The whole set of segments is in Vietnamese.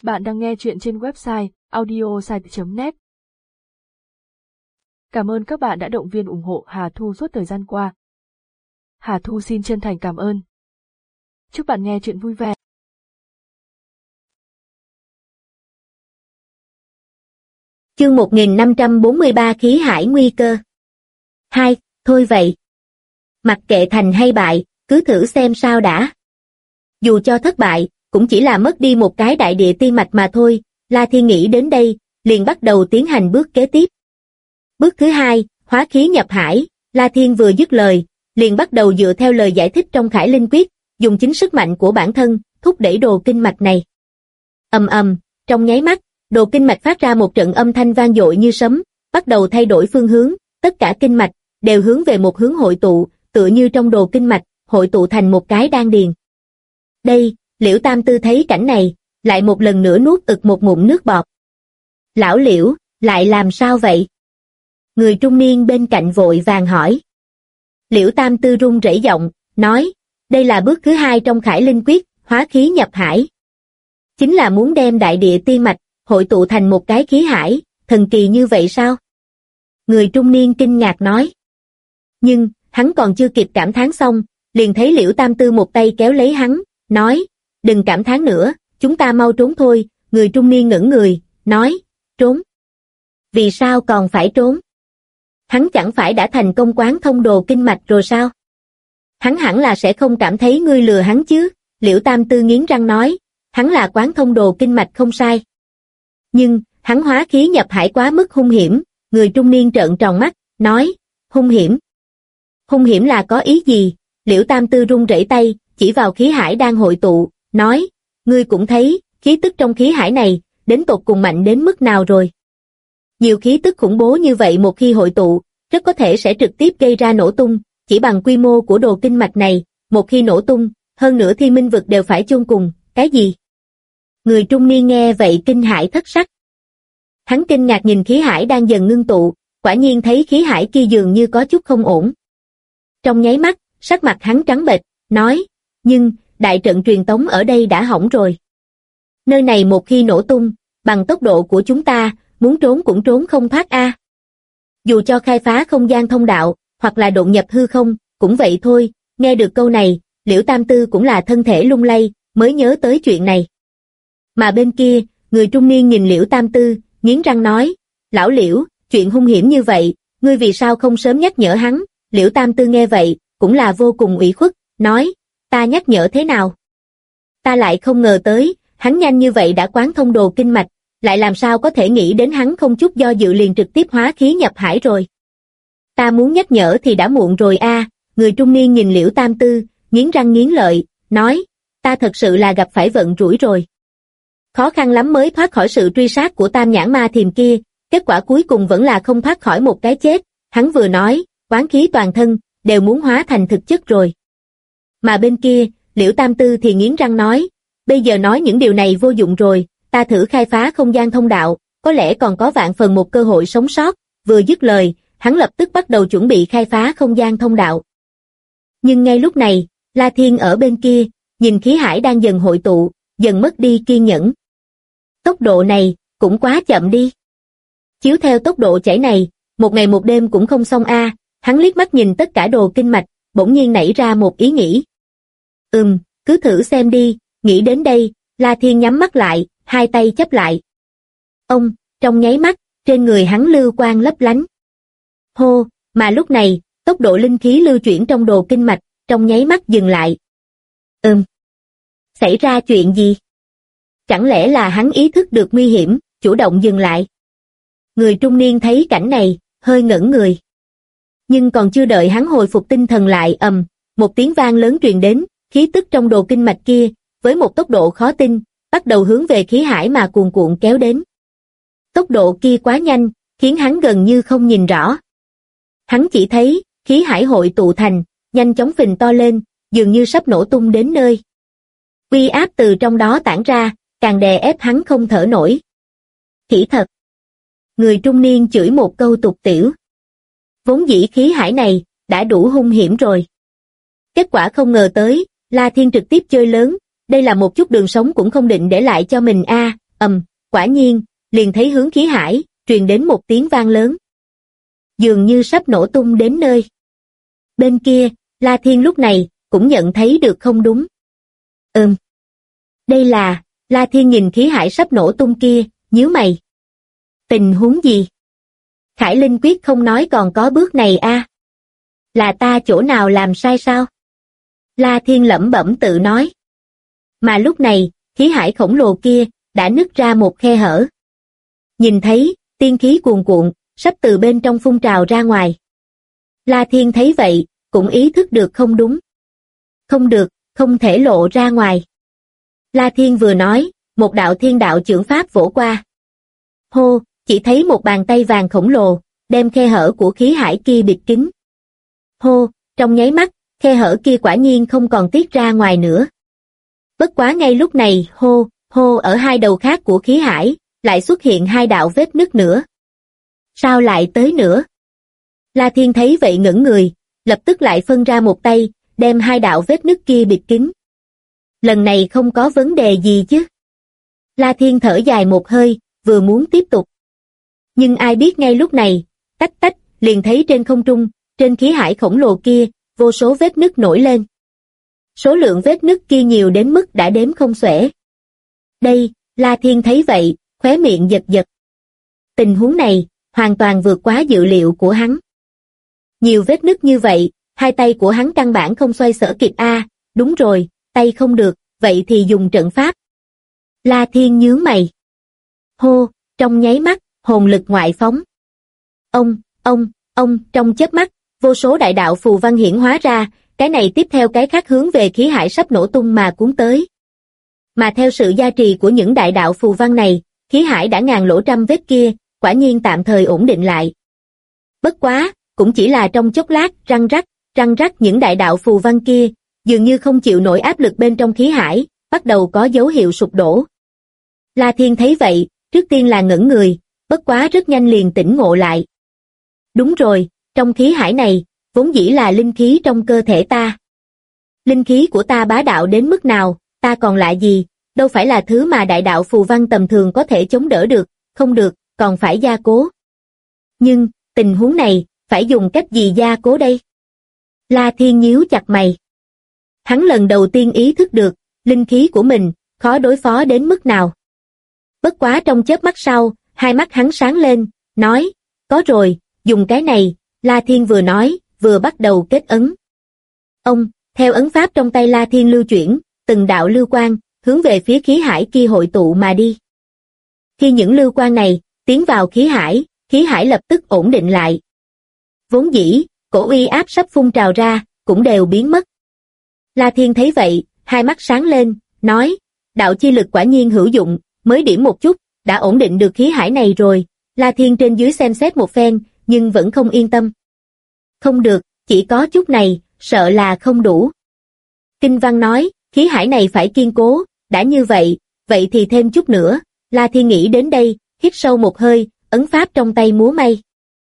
Bạn đang nghe chuyện trên website audiosite.net. Cảm ơn các bạn đã động viên ủng hộ Hà Thu suốt thời gian qua. Hà Thu xin chân thành cảm ơn. Chúc bạn nghe chuyện vui vẻ. Chương 1543 khí hải nguy cơ. 2. Thôi vậy. Mặc kệ thành hay bại, cứ thử xem sao đã. Dù cho thất bại, cũng chỉ là mất đi một cái đại địa tiên mạch mà thôi. La Thiên nghĩ đến đây, liền bắt đầu tiến hành bước kế tiếp. Bước thứ 2, hóa khí nhập hải. La Thiên vừa dứt lời, liền bắt đầu dựa theo lời giải thích trong Khải Linh Quyết, dùng chính sức mạnh của bản thân, thúc đẩy đồ kinh mạch này. Ầm ầm, trong nháy mắt, đồ kinh mạch phát ra một trận âm thanh vang dội như sấm, bắt đầu thay đổi phương hướng, tất cả kinh mạch đều hướng về một hướng hội tụ, tựa như trong đồ kinh mạch hội tụ thành một cái đan điền. Đây, Liễu Tam Tư thấy cảnh này, lại một lần nữa nuốt ực một ngụm nước bọt. Lão Liễu, lại làm sao vậy? Người trung niên bên cạnh vội vàng hỏi. Liễu Tam Tư run rẩy giọng, nói, đây là bước thứ 2 trong Khải Linh Quyết, hóa khí nhập hải. Chính là muốn đem đại địa tiên mạch hội tụ thành một cái khí hải, thần kỳ như vậy sao? Người trung niên kinh ngạc nói. Nhưng, hắn còn chưa kịp cảm thán xong, liền thấy Liễu Tam Tư một tay kéo lấy hắn, nói, đừng cảm thán nữa, chúng ta mau trốn thôi. Người trung niên ngẩng người, nói, trốn? Vì sao còn phải trốn? Hắn chẳng phải đã thành công quán thông đồ kinh mạch rồi sao? Hắn hẳn là sẽ không cảm thấy ngươi lừa hắn chứ? Liễu Tam Tư nghiến răng nói, hắn là quán thông đồ kinh mạch không sai. Nhưng, hắn hóa khí nhập hải quá mức hung hiểm. Người trung niên trợn tròn mắt, nói, hung hiểm? Hung hiểm là có ý gì? Liễu Tam Tư run rẩy tay, chỉ vào khí hải đang hội tụ, nói, ngươi cũng thấy, khí tức trong khí hải này, đến tột cùng mạnh đến mức nào rồi. Nhiều khí tức khủng bố như vậy một khi hội tụ, rất có thể sẽ trực tiếp gây ra nổ tung, chỉ bằng quy mô của đồ kinh mạch này, một khi nổ tung, hơn nữa Thiên Minh vực đều phải chôn cùng. Cái gì? Người trung niên nghe vậy kinh hãi thất sắc. Hắn kinh ngạc nhìn khí hải đang dần ngưng tụ, quả nhiên thấy khí hải kia dường như có chút không ổn. Trong nháy mắt, sắc mặt hắn trắng bệch, nói, nhưng, đại trận truyền tống ở đây đã hỏng rồi. Nơi này một khi nổ tung, bằng tốc độ của chúng ta, muốn trốn cũng trốn không thoát a. Dù cho khai phá không gian thông đạo, hoặc là độn nhập hư không, cũng vậy thôi. Nghe được câu này, Liễu Tam Tư cũng là thân thể lung lay, mới nhớ tới chuyện này. Mà bên kia, người trung niên nhìn Liễu Tam Tư, nghiến răng nói, lão Liễu, chuyện hung hiểm như vậy, ngươi vì sao không sớm nhắc nhở hắn? Liễu Tam Tư nghe vậy, cũng là vô cùng ủy khuất, nói, ta nhắc nhở thế nào? Ta lại không ngờ tới, hắn nhanh như vậy đã quán thông đồ kinh mạch, lại làm sao có thể nghĩ đến hắn không chút do dự liền trực tiếp hóa khí nhập hải rồi. Ta muốn nhắc nhở thì đã muộn rồi a. Người trung niên nhìn Liễu Tam Tư, nghiến răng nghiến lợi, nói, ta thật sự là gặp phải vận rủi rồi. Khó khăn lắm mới thoát khỏi sự truy sát của Tam Nhãn Ma Thiềm kia, kết quả cuối cùng vẫn là không thoát khỏi một cái chết. Hắn vừa nói, quán khí toàn thân, đều muốn hóa thành thực chất rồi. Mà bên kia, Liễu Tam Tư thì nghiến răng nói, bây giờ nói những điều này vô dụng rồi, ta thử khai phá không gian thông đạo, có lẽ còn có vạn phần một cơ hội sống sót. Vừa dứt lời, hắn lập tức bắt đầu chuẩn bị khai phá không gian thông đạo. Nhưng ngay lúc này, La Thiên ở bên kia, nhìn khí hải đang dần hội tụ, dần mất đi kiên nhẫn. Tốc độ này, cũng quá chậm đi. Chiếu theo tốc độ chảy này, một ngày một đêm cũng không xong a. Hắn liếc mắt nhìn tất cả đồ kinh mạch, bỗng nhiên nảy ra một ý nghĩ. Cứ thử xem đi. Nghĩ đến đây, La Thiên nhắm mắt lại, hai tay chắp lại. Trong nháy mắt, trên người hắn lưu quang lấp lánh. Hô, mà lúc này, tốc độ linh khí lưu chuyển trong đồ kinh mạch, trong nháy mắt dừng lại. Xảy ra chuyện gì? Chẳng lẽ là hắn ý thức được nguy hiểm, chủ động dừng lại? Người trung niên thấy cảnh này, hơi ngẩn người. Nhưng còn chưa đợi hắn hồi phục tinh thần lại, một tiếng vang lớn truyền đến, khí tức trong đồ kinh mạch kia, với một tốc độ khó tin, bắt đầu hướng về khí hải mà cuồn cuộn kéo đến. Tốc độ kia quá nhanh, khiến hắn gần như không nhìn rõ. Hắn chỉ thấy, khí hải hội tụ thành, nhanh chóng phình to lên, dường như sắp nổ tung đến nơi. Uy áp từ trong đó tản ra, càng đè ép hắn không thở nổi. Khỉ thật! Người trung niên chửi một câu tục tĩu. Vốn dĩ khí hải này, đã đủ hung hiểm rồi. Kết quả không ngờ tới, La Thiên trực tiếp chơi lớn, đây là một chút đường sống cũng không định để lại cho mình a. quả nhiên, liền thấy hướng khí hải, truyền đến một tiếng vang lớn. Dường như sắp nổ tung đến nơi. Bên kia, La Thiên lúc này, cũng nhận thấy được không đúng. Đây là, La Thiên nhìn khí hải sắp nổ tung kia, nhíu mày. Tình huống gì? Khải Linh Quyết không nói còn có bước này a? Là ta chỗ nào làm sai sao? La Thiên lẩm bẩm tự nói. Mà lúc này, khí hải khổng lồ kia, đã nứt ra một khe hở. Nhìn thấy, tiên khí cuồn cuộn, sắp từ bên trong phun trào ra ngoài. La Thiên thấy vậy, cũng ý thức được không đúng. Không được, không thể lộ ra ngoài. La Thiên vừa nói, một đạo thiên đạo chưởng pháp vỗ qua. Hô, chỉ thấy một bàn tay vàng khổng lồ, đem khe hở của khí hải kia bịt kín. Hô, trong nháy mắt, khe hở kia quả nhiên không còn tiết ra ngoài nữa. Bất quá ngay lúc này, hô ở hai đầu khác của khí hải, lại xuất hiện hai đạo vết nứt nữa. Sao lại tới nữa? La Thiên thấy vậy ngẩn người, lập tức lại phân ra một tay, đem hai đạo vết nứt kia bịt kín. Lần này không có vấn đề gì chứ? La Thiên thở dài một hơi, vừa muốn tiếp tục. Nhưng ai biết ngay lúc này, tách tách, liền thấy trên không trung, trên khí hải khổng lồ kia, vô số vết nứt nổi lên. Số lượng vết nứt kia nhiều đến mức đã đếm không xuể. Đây, La Thiên thấy vậy, khóe miệng giật giật. Tình huống này, hoàn toàn vượt quá dự liệu của hắn. Nhiều vết nứt như vậy, hai tay của hắn căn bản không xoay sở kịp a. Đúng rồi, tay không được, vậy thì dùng trận pháp. La Thiên nhướng mày. Hô, trong nháy mắt, hồn lực ngoại phóng. Trong chớp mắt, vô số đại đạo phù văn hiển hóa ra, cái này tiếp theo cái khác hướng về khí hải sắp nổ tung mà cuốn tới. Mà theo sự gia trì của những đại đạo phù văn này, khí hải đã ngàn lỗ trăm vết kia, quả nhiên tạm thời ổn định lại. Bất quá, cũng chỉ là trong chốc lát, răng rắc những đại đạo phù văn kia, dường như không chịu nổi áp lực bên trong khí hải, bắt đầu có dấu hiệu sụp đổ. La Thiên thấy vậy, trước tiên là ngẩn người, bất quá rất nhanh liền tỉnh ngộ lại. Đúng rồi, trong khí hải này, vốn dĩ là linh khí trong cơ thể ta. Linh khí của ta bá đạo đến mức nào, ta còn lại gì, đâu phải là thứ mà đại đạo phù văn tầm thường có thể chống đỡ được, không được, còn phải gia cố. Nhưng, tình huống này, phải dùng cách gì gia cố đây? La Thiên nhíu chặt mày. Hắn lần đầu tiên ý thức được, linh khí của mình, khó đối phó đến mức nào. Bất quá trong chớp mắt sau, hai mắt hắn sáng lên, nói, có rồi, dùng cái này, La Thiên vừa nói, vừa bắt đầu kết ấn. Theo ấn pháp trong tay La Thiên lưu chuyển, từng đạo lưu quang, hướng về phía khí hải kia hội tụ mà đi. Khi những lưu quang này, tiến vào khí hải lập tức ổn định lại. Vốn dĩ, cổ uy áp sắp phun trào ra, cũng đều biến mất. La Thiên thấy vậy, hai mắt sáng lên, nói, đạo chi lực quả nhiên hữu dụng, mới điểm một chút, đã ổn định được khí hải này rồi. La Thiên trên dưới xem xét một phen, nhưng vẫn không yên tâm. Không được, chỉ có chút này, sợ là không đủ. Kinh văn nói, khí hải này phải kiên cố, đã như vậy, vậy thì thêm chút nữa. La Thiên nghĩ đến đây, hít sâu một hơi, ấn pháp trong tay múa may.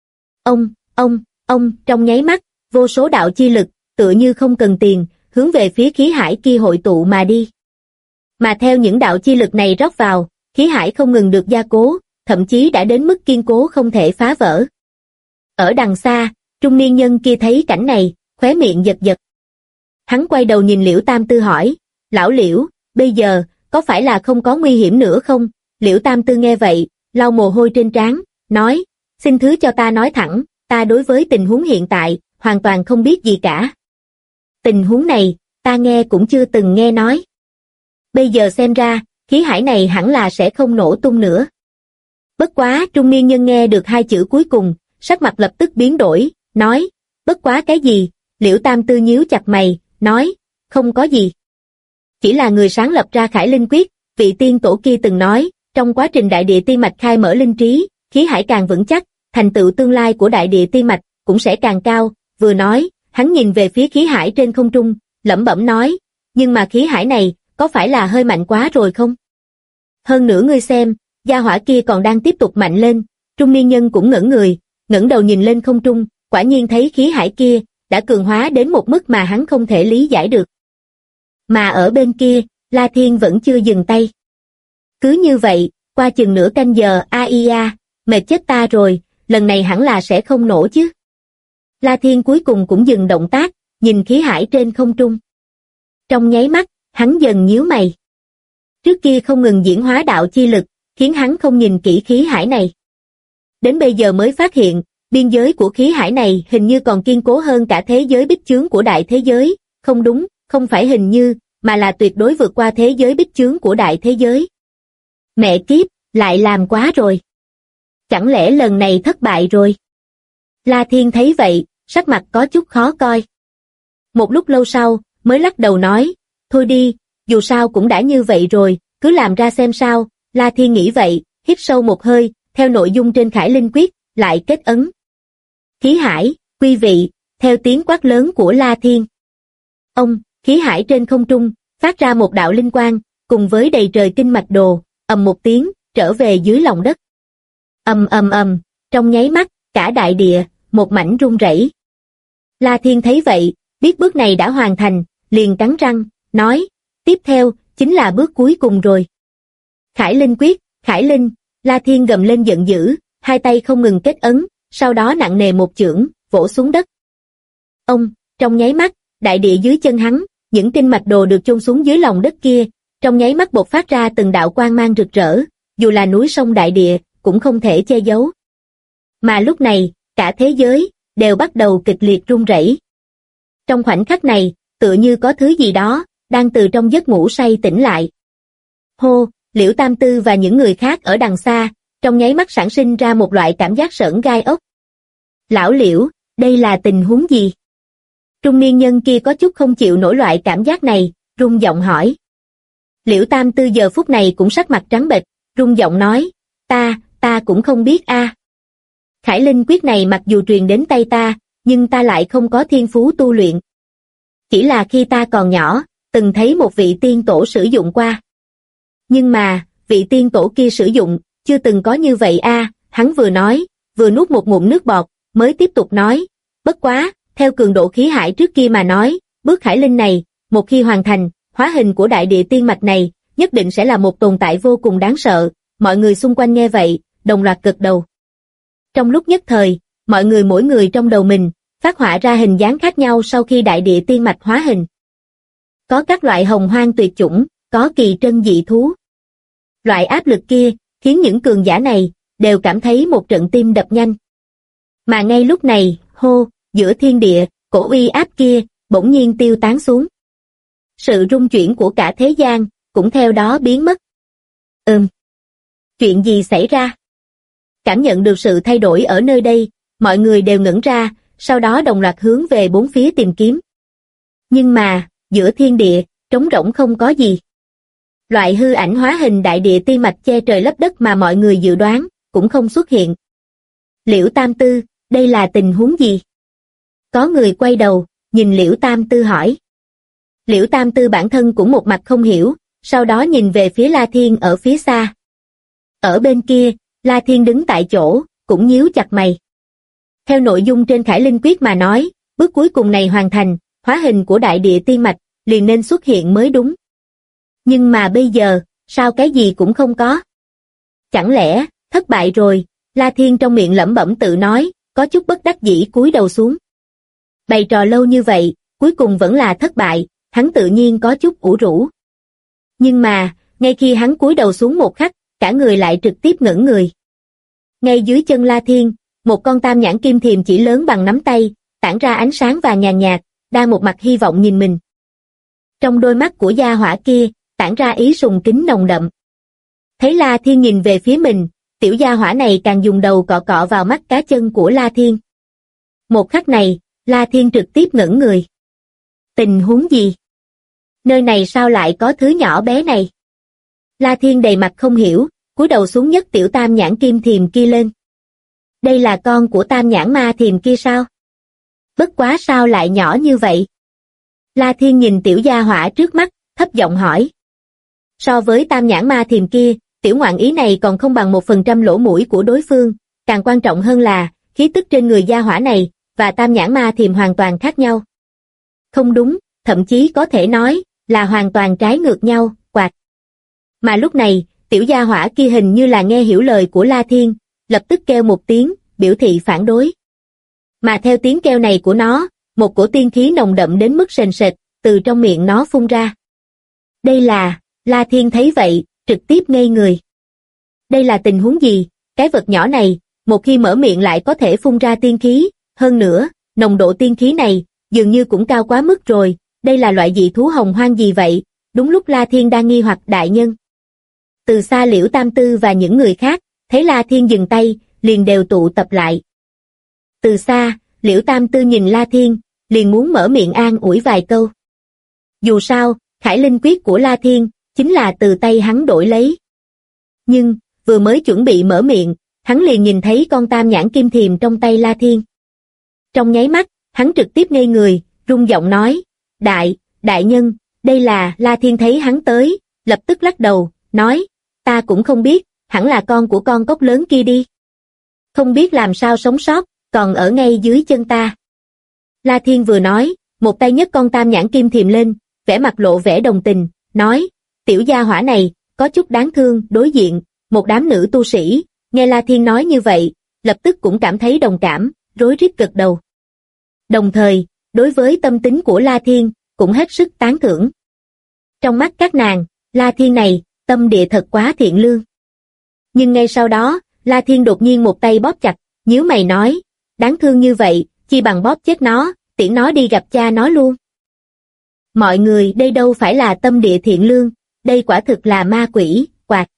Trong nháy mắt, vô số đạo chi lực, tựa như không cần tiền, hướng về phía khí hải kia hội tụ mà đi. Mà theo những đạo chi lực này rót vào, khí hải không ngừng được gia cố, thậm chí đã đến mức kiên cố không thể phá vỡ. Ở đằng xa, trung niên nhân kia thấy cảnh này, khóe miệng giật giật. Hắn quay đầu nhìn Liễu Tam Tư hỏi, lão Liễu, bây giờ, có phải là không có nguy hiểm nữa không? Liễu Tam Tư nghe vậy, lau mồ hôi trên trán, nói, xin thứ cho ta nói thẳng, ta đối với tình huống hiện tại, hoàn toàn không biết gì cả. Tình huống này, ta nghe cũng chưa từng nghe nói. Bây giờ xem ra, khí hải này hẳn là sẽ không nổ tung nữa. Bất quá trung niên nhân nghe được hai chữ cuối cùng, sắc mặt lập tức biến đổi, nói, bất quá cái gì? Liễu Tam Tư nhíu chặt mày, nói, không có gì. Chỉ là người sáng lập ra Khải Linh Quyết, vị tiên tổ kia từng nói, trong quá trình đại địa tiên mạch khai mở linh trí, khí hải càng vững chắc, thành tựu tương lai của đại địa tiên mạch cũng sẽ càng cao. Vừa nói, hắn nhìn về phía khí hải trên không trung, lẩm bẩm nói, nhưng mà khí hải này, có phải là hơi mạnh quá rồi không? Hơn nữa ngươi xem, gia hỏa kia còn đang tiếp tục mạnh lên. Trung niên nhân cũng ngẩn người, ngẩng đầu nhìn lên không trung, quả nhiên thấy khí hải kia đã cường hóa đến một mức mà hắn không thể lý giải được. Mà ở bên kia, La Thiên vẫn chưa dừng tay. Cứ như vậy, qua chừng nửa canh giờ. Aia, mệt chết ta rồi, lần này hẳn là sẽ không nổ chứ. La Thiên cuối cùng cũng dừng động tác, nhìn khí hải trên không trung. Trong nháy mắt, hắn dần nhíu mày. Trước kia không ngừng diễn hóa đạo chi lực, khiến hắn không nhìn kỹ khí hải này. Đến bây giờ mới phát hiện, biên giới của khí hải này hình như còn kiên cố hơn cả thế giới bích chướng của đại thế giới. Không đúng, không phải hình như, mà là tuyệt đối vượt qua thế giới bích chướng của đại thế giới. Mẹ kiếp, lại làm quá rồi. Chẳng lẽ lần này thất bại rồi? La Thiên thấy vậy, sắc mặt có chút khó coi. Một lúc lâu sau, mới lắc đầu nói, thôi đi, dù sao cũng đã như vậy rồi, cứ làm ra xem sao. La Thiên nghĩ vậy, hít sâu một hơi, theo nội dung trên Khải Linh Quyết, lại kết ấn. Khí hải, quý vị, theo tiếng quát lớn của La Thiên. Ông, khí hải trên không trung, phát ra một đạo linh quang, cùng với đầy trời tinh mạch đồ, ầm một tiếng, trở về dưới lòng đất. Ầm, trong nháy mắt, cả đại địa, một mảnh rung rẩy. La Thiên thấy vậy, biết bước này đã hoàn thành, liền cắn răng, nói, tiếp theo, chính là bước cuối cùng rồi. Khải Linh Quyết, Khải Linh, La Thiên gầm lên giận dữ, hai tay không ngừng kết ấn, sau đó nặng nề một chưởng, vỗ xuống đất. Ông, trong nháy mắt, đại địa dưới chân hắn, những tinh mạch đồ được chôn xuống dưới lòng đất kia, trong nháy mắt bộc phát ra từng đạo quang mang rực rỡ, dù là núi sông đại địa, cũng không thể che giấu. Mà lúc này, cả thế giới, đều bắt đầu kịch liệt rung rẩy. Trong khoảnh khắc này, tựa như có thứ gì đó, đang từ trong giấc ngủ say tỉnh lại. Hô, Liễu Tam Tư và những người khác ở đằng xa, trong nháy mắt sản sinh ra một loại cảm giác sởn gai ốc. Lão Liễu, đây là tình huống gì? Trung niên nhân kia có chút không chịu nổi loại cảm giác này, run giọng hỏi. Liễu Tam Tư giờ phút này cũng sắc mặt trắng bệch, run giọng nói, ta cũng không biết a. Khải Linh Quyết này mặc dù truyền đến tay ta, nhưng ta lại không có thiên phú tu luyện. Chỉ là khi ta còn nhỏ, từng thấy một vị tiên tổ sử dụng qua. Nhưng mà, vị tiên tổ kia sử dụng, chưa từng có như vậy a. Hắn vừa nói, vừa nuốt một ngụm nước bọt, mới tiếp tục nói, bất quá, theo cường độ khí hải trước kia mà nói, bước Khải Linh này, một khi hoàn thành, hóa hình của đại địa tiên mạch này, nhất định sẽ là một tồn tại vô cùng đáng sợ. Mọi người xung quanh nghe vậy, đồng loạt gật đầu. Trong lúc nhất thời, mọi người mỗi người trong đầu mình, phát họa ra hình dáng khác nhau sau khi đại địa tiên mạch hóa hình. Có các loại hồng hoang tuyệt chủng, có kỳ trân dị thú. Loại áp lực kia, khiến những cường giả này, đều cảm thấy một trận tim đập nhanh. Mà ngay lúc này, giữa thiên địa, cổ uy áp kia, bỗng nhiên tiêu tán xuống. Sự rung chuyển của cả thế gian, cũng theo đó biến mất. Chuyện gì xảy ra? Cảm nhận được sự thay đổi ở nơi đây, mọi người đều ngẩn ra, sau đó đồng loạt hướng về bốn phía tìm kiếm. Nhưng mà, giữa thiên địa, trống rỗng không có gì. Loại hư ảnh hóa hình đại địa tiên mạch che trời lấp đất mà mọi người dự đoán, cũng không xuất hiện. Liễu Tam Tư, đây là tình huống gì? Có người quay đầu, nhìn Liễu Tam Tư hỏi. Liễu Tam Tư bản thân cũng một mặt không hiểu, sau đó nhìn về phía La Thiên ở phía xa. Ở bên kia, La Thiên đứng tại chỗ, cũng nhíu chặt mày. Theo nội dung trên Khải Linh Quyết mà nói, bước cuối cùng này hoàn thành, hóa hình của đại địa tiên mạch, liền nên xuất hiện mới đúng. Nhưng mà bây giờ, sao cái gì cũng không có? Chẳng lẽ, thất bại rồi? La Thiên trong miệng lẩm bẩm tự nói, có chút bất đắc dĩ cúi đầu xuống. Bày trò lâu như vậy, cuối cùng vẫn là thất bại, hắn tự nhiên có chút ủ rũ. Nhưng mà, ngay khi hắn cúi đầu xuống một khắc, cả người lại trực tiếp ngẩn người. Ngay dưới chân La Thiên, một con tam nhãn kim thiềm chỉ lớn bằng nắm tay, tản ra ánh sáng vàng nhàn nhạt, đang một mặt hy vọng nhìn mình. Trong đôi mắt của gia hỏa kia, tản ra ý sùng kính nồng đậm. Thấy La Thiên nhìn về phía mình, tiểu gia hỏa này càng dùng đầu cọ cọ vào mắt cá chân của La Thiên. Một khắc này, La Thiên trực tiếp ngẩn người. Tình huống gì? Nơi này sao lại có thứ nhỏ bé này? La Thiên đầy mặt không hiểu, cúi đầu xuống nhấc tiểu tam nhãn kim thiềm kia lên. Đây là con của tam nhãn ma thiềm kia sao? Bất quá sao lại nhỏ như vậy? La Thiên nhìn tiểu gia hỏa trước mắt, thấp giọng hỏi. So với tam nhãn ma thiềm kia, tiểu ngoạn ý này còn không bằng 1% lỗ mũi của đối phương, càng quan trọng hơn là, khí tức trên người gia hỏa này, và tam nhãn ma thiềm hoàn toàn khác nhau. Không đúng, thậm chí có thể nói, là hoàn toàn trái ngược nhau, quạt. Mà lúc này, tiểu gia hỏa kia hình như là nghe hiểu lời của La Thiên, lập tức kêu một tiếng, biểu thị phản đối. Mà theo tiếng kêu này của nó, một cổ tiên khí nồng đậm đến mức sền sệt, từ trong miệng nó phun ra. Đây là, La Thiên thấy vậy, trực tiếp ngây người. Đây là tình huống gì? Cái vật nhỏ này, một khi mở miệng lại có thể phun ra tiên khí, hơn nữa, nồng độ tiên khí này, dường như cũng cao quá mức rồi, đây là loại dị thú hồng hoang gì vậy? Đúng lúc La Thiên đang nghi hoặc đại nhân. Từ xa Liễu Tam Tư và những người khác, thấy La Thiên dừng tay, liền đều tụ tập lại. Từ xa, Liễu Tam Tư nhìn La Thiên, liền muốn mở miệng an ủi vài câu. Dù sao, Khải Linh quyết của La Thiên, chính là từ tay hắn đổi lấy. Nhưng, vừa mới chuẩn bị mở miệng, hắn liền nhìn thấy con tam nhãn kim thiềm trong tay La Thiên. Trong nháy mắt, hắn trực tiếp ngây người, rung giọng nói, đại nhân, đây là. La Thiên thấy hắn tới, lập tức lắc đầu, nói, ta cũng không biết, hẳn là con của con cóc lớn kia đi. Không biết làm sao sống sót, còn ở ngay dưới chân ta. La Thiên vừa nói, một tay nhấc con tam nhãn kim thiềm lên, vẻ mặt lộ vẻ đồng tình, nói, tiểu gia hỏa này, có chút đáng thương. Đối diện, một đám nữ tu sĩ, nghe La Thiên nói như vậy, lập tức cũng cảm thấy đồng cảm, rối rít gật đầu. Đồng thời, đối với tâm tính của La Thiên, cũng hết sức tán thưởng. Trong mắt các nàng, La Thiên này, tâm địa thật quá thiện lương. Nhưng ngay sau đó, La Thiên đột nhiên một tay bóp chặt, nhíu mày nói, đáng thương như vậy, chi bằng bóp chết nó, tiễn nó đi gặp cha nó luôn. Mọi người, đây đâu phải là tâm địa thiện lương, đây quả thực là ma quỷ.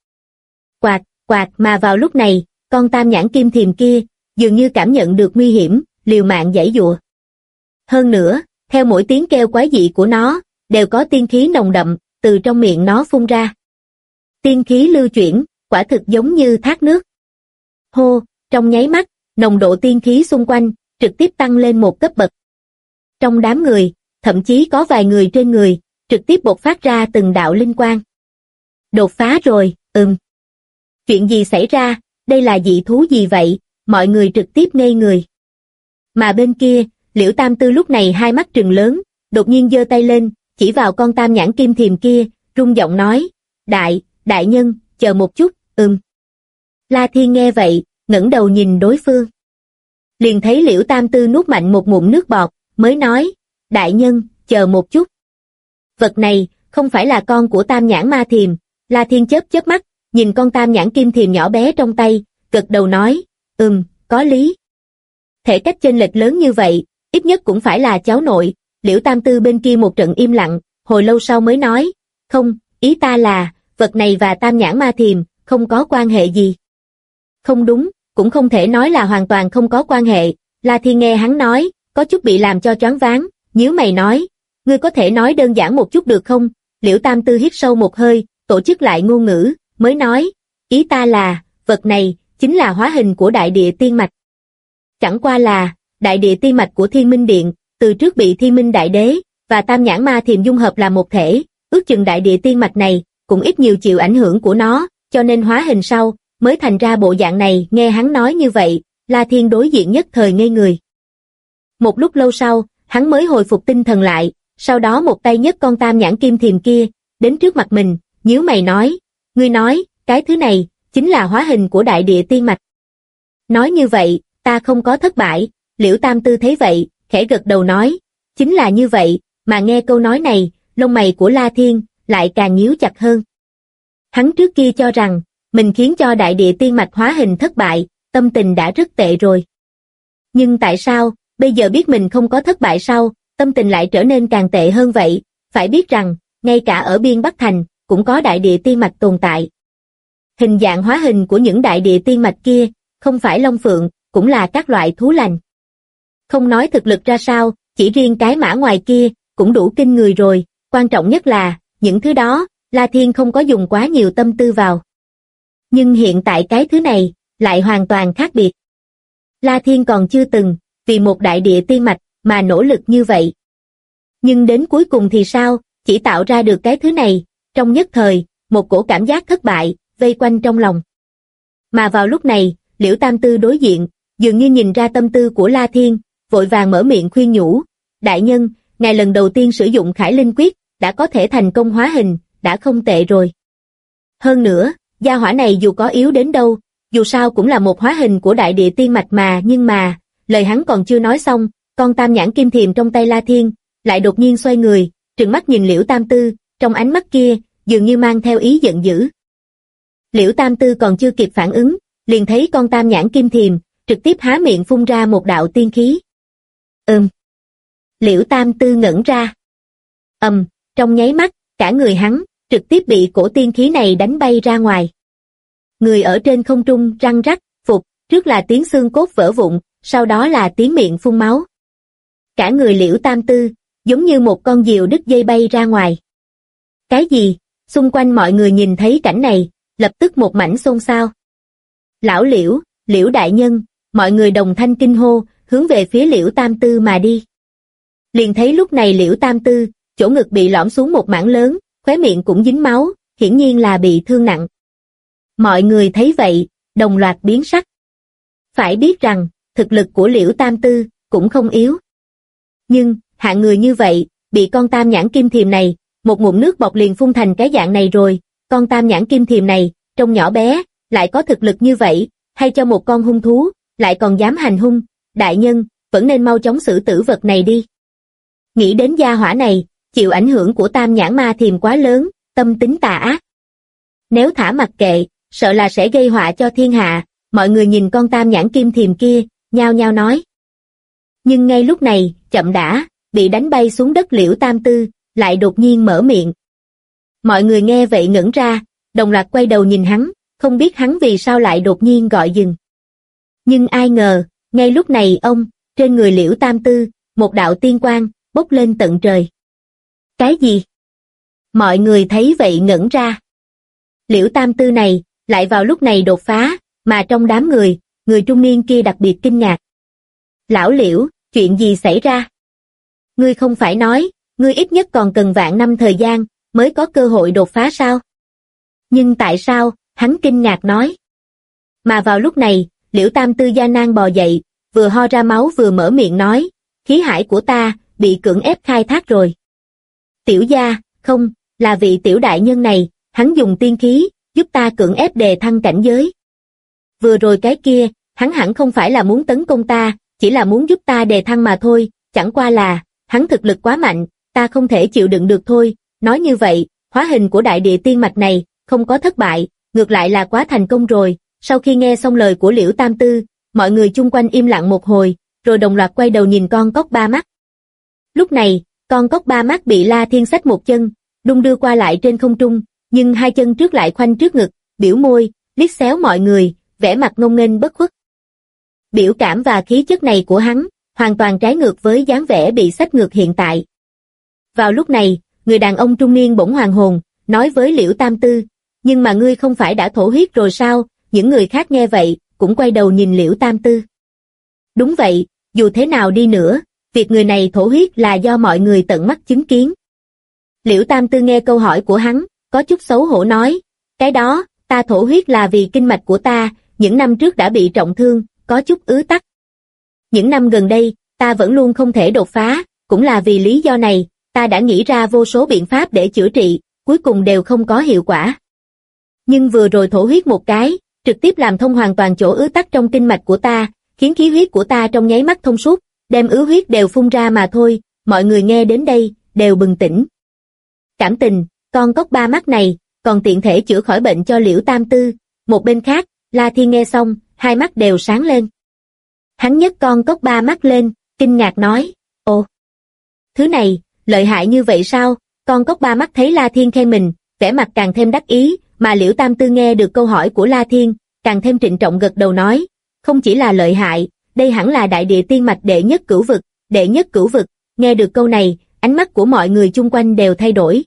Quạt, mà vào lúc này, con tam nhãn kim thiềm kia, dường như cảm nhận được nguy hiểm, liều mạng giãy giụa. Hơn nữa, theo mỗi tiếng kêu quái dị của nó, đều có tiên khí nồng đậm, từ trong miệng nó phun ra. Tiên khí lưu chuyển, quả thực giống như thác nước. Hô, trong nháy mắt, nồng độ tiên khí xung quanh, trực tiếp tăng lên một cấp bậc. Trong đám người, thậm chí có vài người trên người, trực tiếp bộc phát ra từng đạo linh quang. Đột phá rồi, Chuyện gì xảy ra, đây là dị thú gì vậy, mọi người trực tiếp ngây người. Mà bên kia, Liễu Tam Tư lúc này hai mắt trừng lớn, đột nhiên giơ tay lên, chỉ vào con tam nhãn kim thiềm kia, rung giọng nói, đại nhân, chờ một chút, La Thiên nghe vậy, ngẩng đầu nhìn đối phương. Liền thấy Liễu Tam Tư nuốt mạnh một ngụm nước bọt, mới nói, đại nhân, chờ một chút. Vật này, không phải là con của tam nhãn ma thiềm. La Thiên chớp mắt, nhìn con tam nhãn kim thiềm nhỏ bé trong tay, gật đầu nói, có lý. Thể cách chênh lệch lớn như vậy, ít nhất cũng phải là cháu nội. Liễu Tam Tư bên kia một trận im lặng, hồi lâu sau mới nói, không, ý ta là, vật này và tam nhãn ma thiềm, không có quan hệ gì. Không đúng, cũng không thể nói là hoàn toàn không có quan hệ. La Thiên nghe hắn nói, có chút bị làm cho choáng váng, nhíu mày nói, ngươi có thể nói đơn giản một chút được không? Liễu Tam Tư hít sâu một hơi, tổ chức lại ngôn ngữ, mới nói, ý ta là, vật này, chính là hóa hình của đại địa tiên mạch. Chẳng qua là, đại địa tiên mạch của Thiên Minh Điện, từ trước bị Thiên Minh Đại Đế, và tam nhãn ma thiềm dung hợp là một thể, ước chừng đại địa tiên mạch này, cũng ít nhiều chịu ảnh hưởng của nó, cho nên hóa hình sau, mới thành ra bộ dạng này. Nghe hắn nói như vậy, La Thiên đối diện nhất thời ngây người. Một lúc lâu sau, hắn mới hồi phục tinh thần lại, sau đó một tay nhấc con tam nhãn kim thiềm kia, đến trước mặt mình, nhíu mày nói, ngươi nói, cái thứ này, chính là hóa hình của đại địa tiên mạch. Nói như vậy, ta không có thất bại. Liễu Tam Tư thấy vậy, khẽ gật đầu nói, chính là như vậy. Mà nghe câu nói này, lông mày của La Thiên lại càng nhíu chặt hơn. Hắn trước kia cho rằng, mình khiến cho đại địa tiên mạch hóa hình thất bại, tâm tình đã rất tệ rồi. Nhưng tại sao, bây giờ biết mình không có thất bại sau, tâm tình lại trở nên càng tệ hơn vậy? Phải biết rằng, ngay cả ở biên Bắc Thành, cũng có đại địa tiên mạch tồn tại. Hình dạng hóa hình của những đại địa tiên mạch kia, không phải long phượng, cũng là các loại thú lành. Không nói thực lực ra sao, chỉ riêng cái mã ngoài kia, cũng đủ kinh người rồi. Quan trọng nhất là, những thứ đó, La Thiên không có dùng quá nhiều tâm tư vào. Nhưng hiện tại cái thứ này, lại hoàn toàn khác biệt. La Thiên còn chưa từng, vì một đại địa tiên mạch, mà nỗ lực như vậy. Nhưng đến cuối cùng thì sao, chỉ tạo ra được cái thứ này, trong nhất thời, một cổ cảm giác thất bại, vây quanh trong lòng. Mà vào lúc này, Liễu Tam Tư đối diện, dường như nhìn ra tâm tư của La Thiên, vội vàng mở miệng khuyên nhủ, đại nhân, ngài lần đầu tiên sử dụng Khải Linh quyết, đã có thể thành công hóa hình, đã không tệ rồi. Hơn nữa, gia hỏa này dù có yếu đến đâu, dù sao cũng là một hóa hình của đại địa tiên mạch mà, nhưng mà, lời hắn còn chưa nói xong, con tam nhãn kim thiềm trong tay La Thiên, lại đột nhiên xoay người, trừng mắt nhìn Liễu Tam Tư, trong ánh mắt kia, dường như mang theo ý giận dữ. Liễu Tam Tư còn chưa kịp phản ứng, liền thấy con tam nhãn kim thiềm, trực tiếp há miệng phun ra một đạo tiên khí. Liễu Tam Tư ngẩn ra. Trong nháy mắt, cả người hắn, trực tiếp bị cổ tiên khí này đánh bay ra ngoài. Người ở trên không trung răng rắc, phục, trước là tiếng xương cốt vỡ vụn, sau đó là tiếng miệng phun máu. Cả người Liễu Tam Tư, giống như một con diều đứt dây bay ra ngoài. Cái gì? Xung quanh mọi người nhìn thấy cảnh này, lập tức một mảnh xôn xao. Lão Liễu, Liễu đại nhân, mọi người đồng thanh kinh hô, hướng về phía Liễu Tam Tư mà đi. Liền thấy lúc này Liễu Tam Tư, chỗ ngực bị lõm xuống một mảng lớn, khóe miệng cũng dính máu, hiển nhiên là bị thương nặng. Mọi người thấy vậy, đồng loạt biến sắc. Phải biết rằng, thực lực của Liễu Tam Tư cũng không yếu. Nhưng, hạng người như vậy, bị con tam nhãn kim thiềm này, một ngụm nước bọt liền phun thành cái dạng này rồi, con tam nhãn kim thiềm này, trông nhỏ bé, lại có thực lực như vậy, hay cho một con hung thú, lại còn dám hành hung, đại nhân, vẫn nên mau chóng xử tử vật này đi. Nghĩ đến gia hỏa này, chịu ảnh hưởng của tam nhãn ma thiềm quá lớn, tâm tính tà ác. Nếu thả mặc kệ, sợ là sẽ gây họa cho thiên hạ, mọi người nhìn con tam nhãn kim thiềm kia, nhao nhao nói. Nhưng ngay lúc này, chậm đã, bị đánh bay xuống đất Liễu Tam Tư, lại đột nhiên mở miệng. Mọi người nghe vậy ngẩn ra, đồng loạt quay đầu nhìn hắn, không biết hắn vì sao lại đột nhiên gọi dừng. Nhưng ai ngờ, ngay lúc này trên người Liễu Tam Tư, một đạo tiên quang, bốc lên tận trời. Cái gì? Mọi người thấy vậy ngẩn ra. Liễu Tam Tư này, lại vào lúc này đột phá, mà trong đám người trung niên kia đặc biệt kinh ngạc. Lão Liễu, chuyện gì xảy ra? Ngươi không phải nói, ngươi ít nhất còn cần vạn năm thời gian, mới có cơ hội đột phá sao? Nhưng tại sao, hắn kinh ngạc nói. Mà vào lúc này, Liễu Tam Tư gian nan bò dậy, vừa ho ra máu vừa mở miệng nói, khí hải của ta, bị cưỡng ép khai thác rồi. Tiểu gia, không, là vị tiểu đại nhân này, hắn dùng tiên khí, giúp ta cưỡng ép đề thăng cảnh giới. Vừa rồi cái kia, hắn hẳn không phải là muốn tấn công ta, chỉ là muốn giúp ta đề thăng mà thôi, chẳng qua là, hắn thực lực quá mạnh, ta không thể chịu đựng được thôi. Nói như vậy, hóa hình của đại địa tiên mạch này, không có thất bại, ngược lại là quá thành công rồi. Sau khi nghe xong lời của Liễu Tam Tư, mọi người chung quanh im lặng một hồi, rồi đồng loạt quay đầu nhìn con cóc ba mắt. Lúc này, con cóc ba mắt bị La Thiên xách một chân, đung đưa qua lại trên không trung, nhưng hai chân trước lại khoanh trước ngực, biểu môi, liếc xéo mọi người, vẻ mặt ngông nghênh bất khuất. Biểu cảm và khí chất này của hắn, hoàn toàn trái ngược với dáng vẻ bị xách ngược hiện tại. Vào lúc này, người đàn ông trung niên bỗng hoàn hồn, nói với Liễu Tam Tư, nhưng mà ngươi không phải đã thổ huyết rồi sao? Những người khác nghe vậy, cũng quay đầu nhìn Liễu Tam Tư. Đúng vậy, dù thế nào đi nữa, việc người này thổ huyết là do mọi người tận mắt chứng kiến. Liễu Tam Tư nghe câu hỏi của hắn, có chút xấu hổ nói, cái đó, ta thổ huyết là vì kinh mạch của ta, những năm trước đã bị trọng thương, có chút ứ tắc. Những năm gần đây, ta vẫn luôn không thể đột phá, cũng là vì lý do này, ta đã nghĩ ra vô số biện pháp để chữa trị, cuối cùng đều không có hiệu quả. Nhưng vừa rồi thổ huyết một cái, trực tiếp làm thông hoàn toàn chỗ ứ tắc trong kinh mạch của ta, khiến khí huyết của ta trong nháy mắt thông suốt, đem ứ huyết đều phun ra mà thôi. Mọi người nghe đến đây, đều bừng tỉnh. Cảm tình, con cóc ba mắt này, còn tiện thể chữa khỏi bệnh cho Liễu Tam Tư. Một bên khác, La Thiên nghe xong, hai mắt đều sáng lên. Hắn nhấc con cóc ba mắt lên, kinh ngạc nói, ồ, thứ này, lợi hại như vậy sao? Con cóc ba mắt thấy La Thiên khen mình, vẻ mặt càng thêm đắc ý, mà Liễu Tam Tư nghe được câu hỏi của La Thiên, càng thêm trịnh trọng gật đầu nói, không chỉ là lợi hại, đây hẳn là đại địa tiên mạch đệ nhất cửu vực, đệ nhất cửu vực. Nghe được câu này, ánh mắt của mọi người chung quanh đều thay đổi.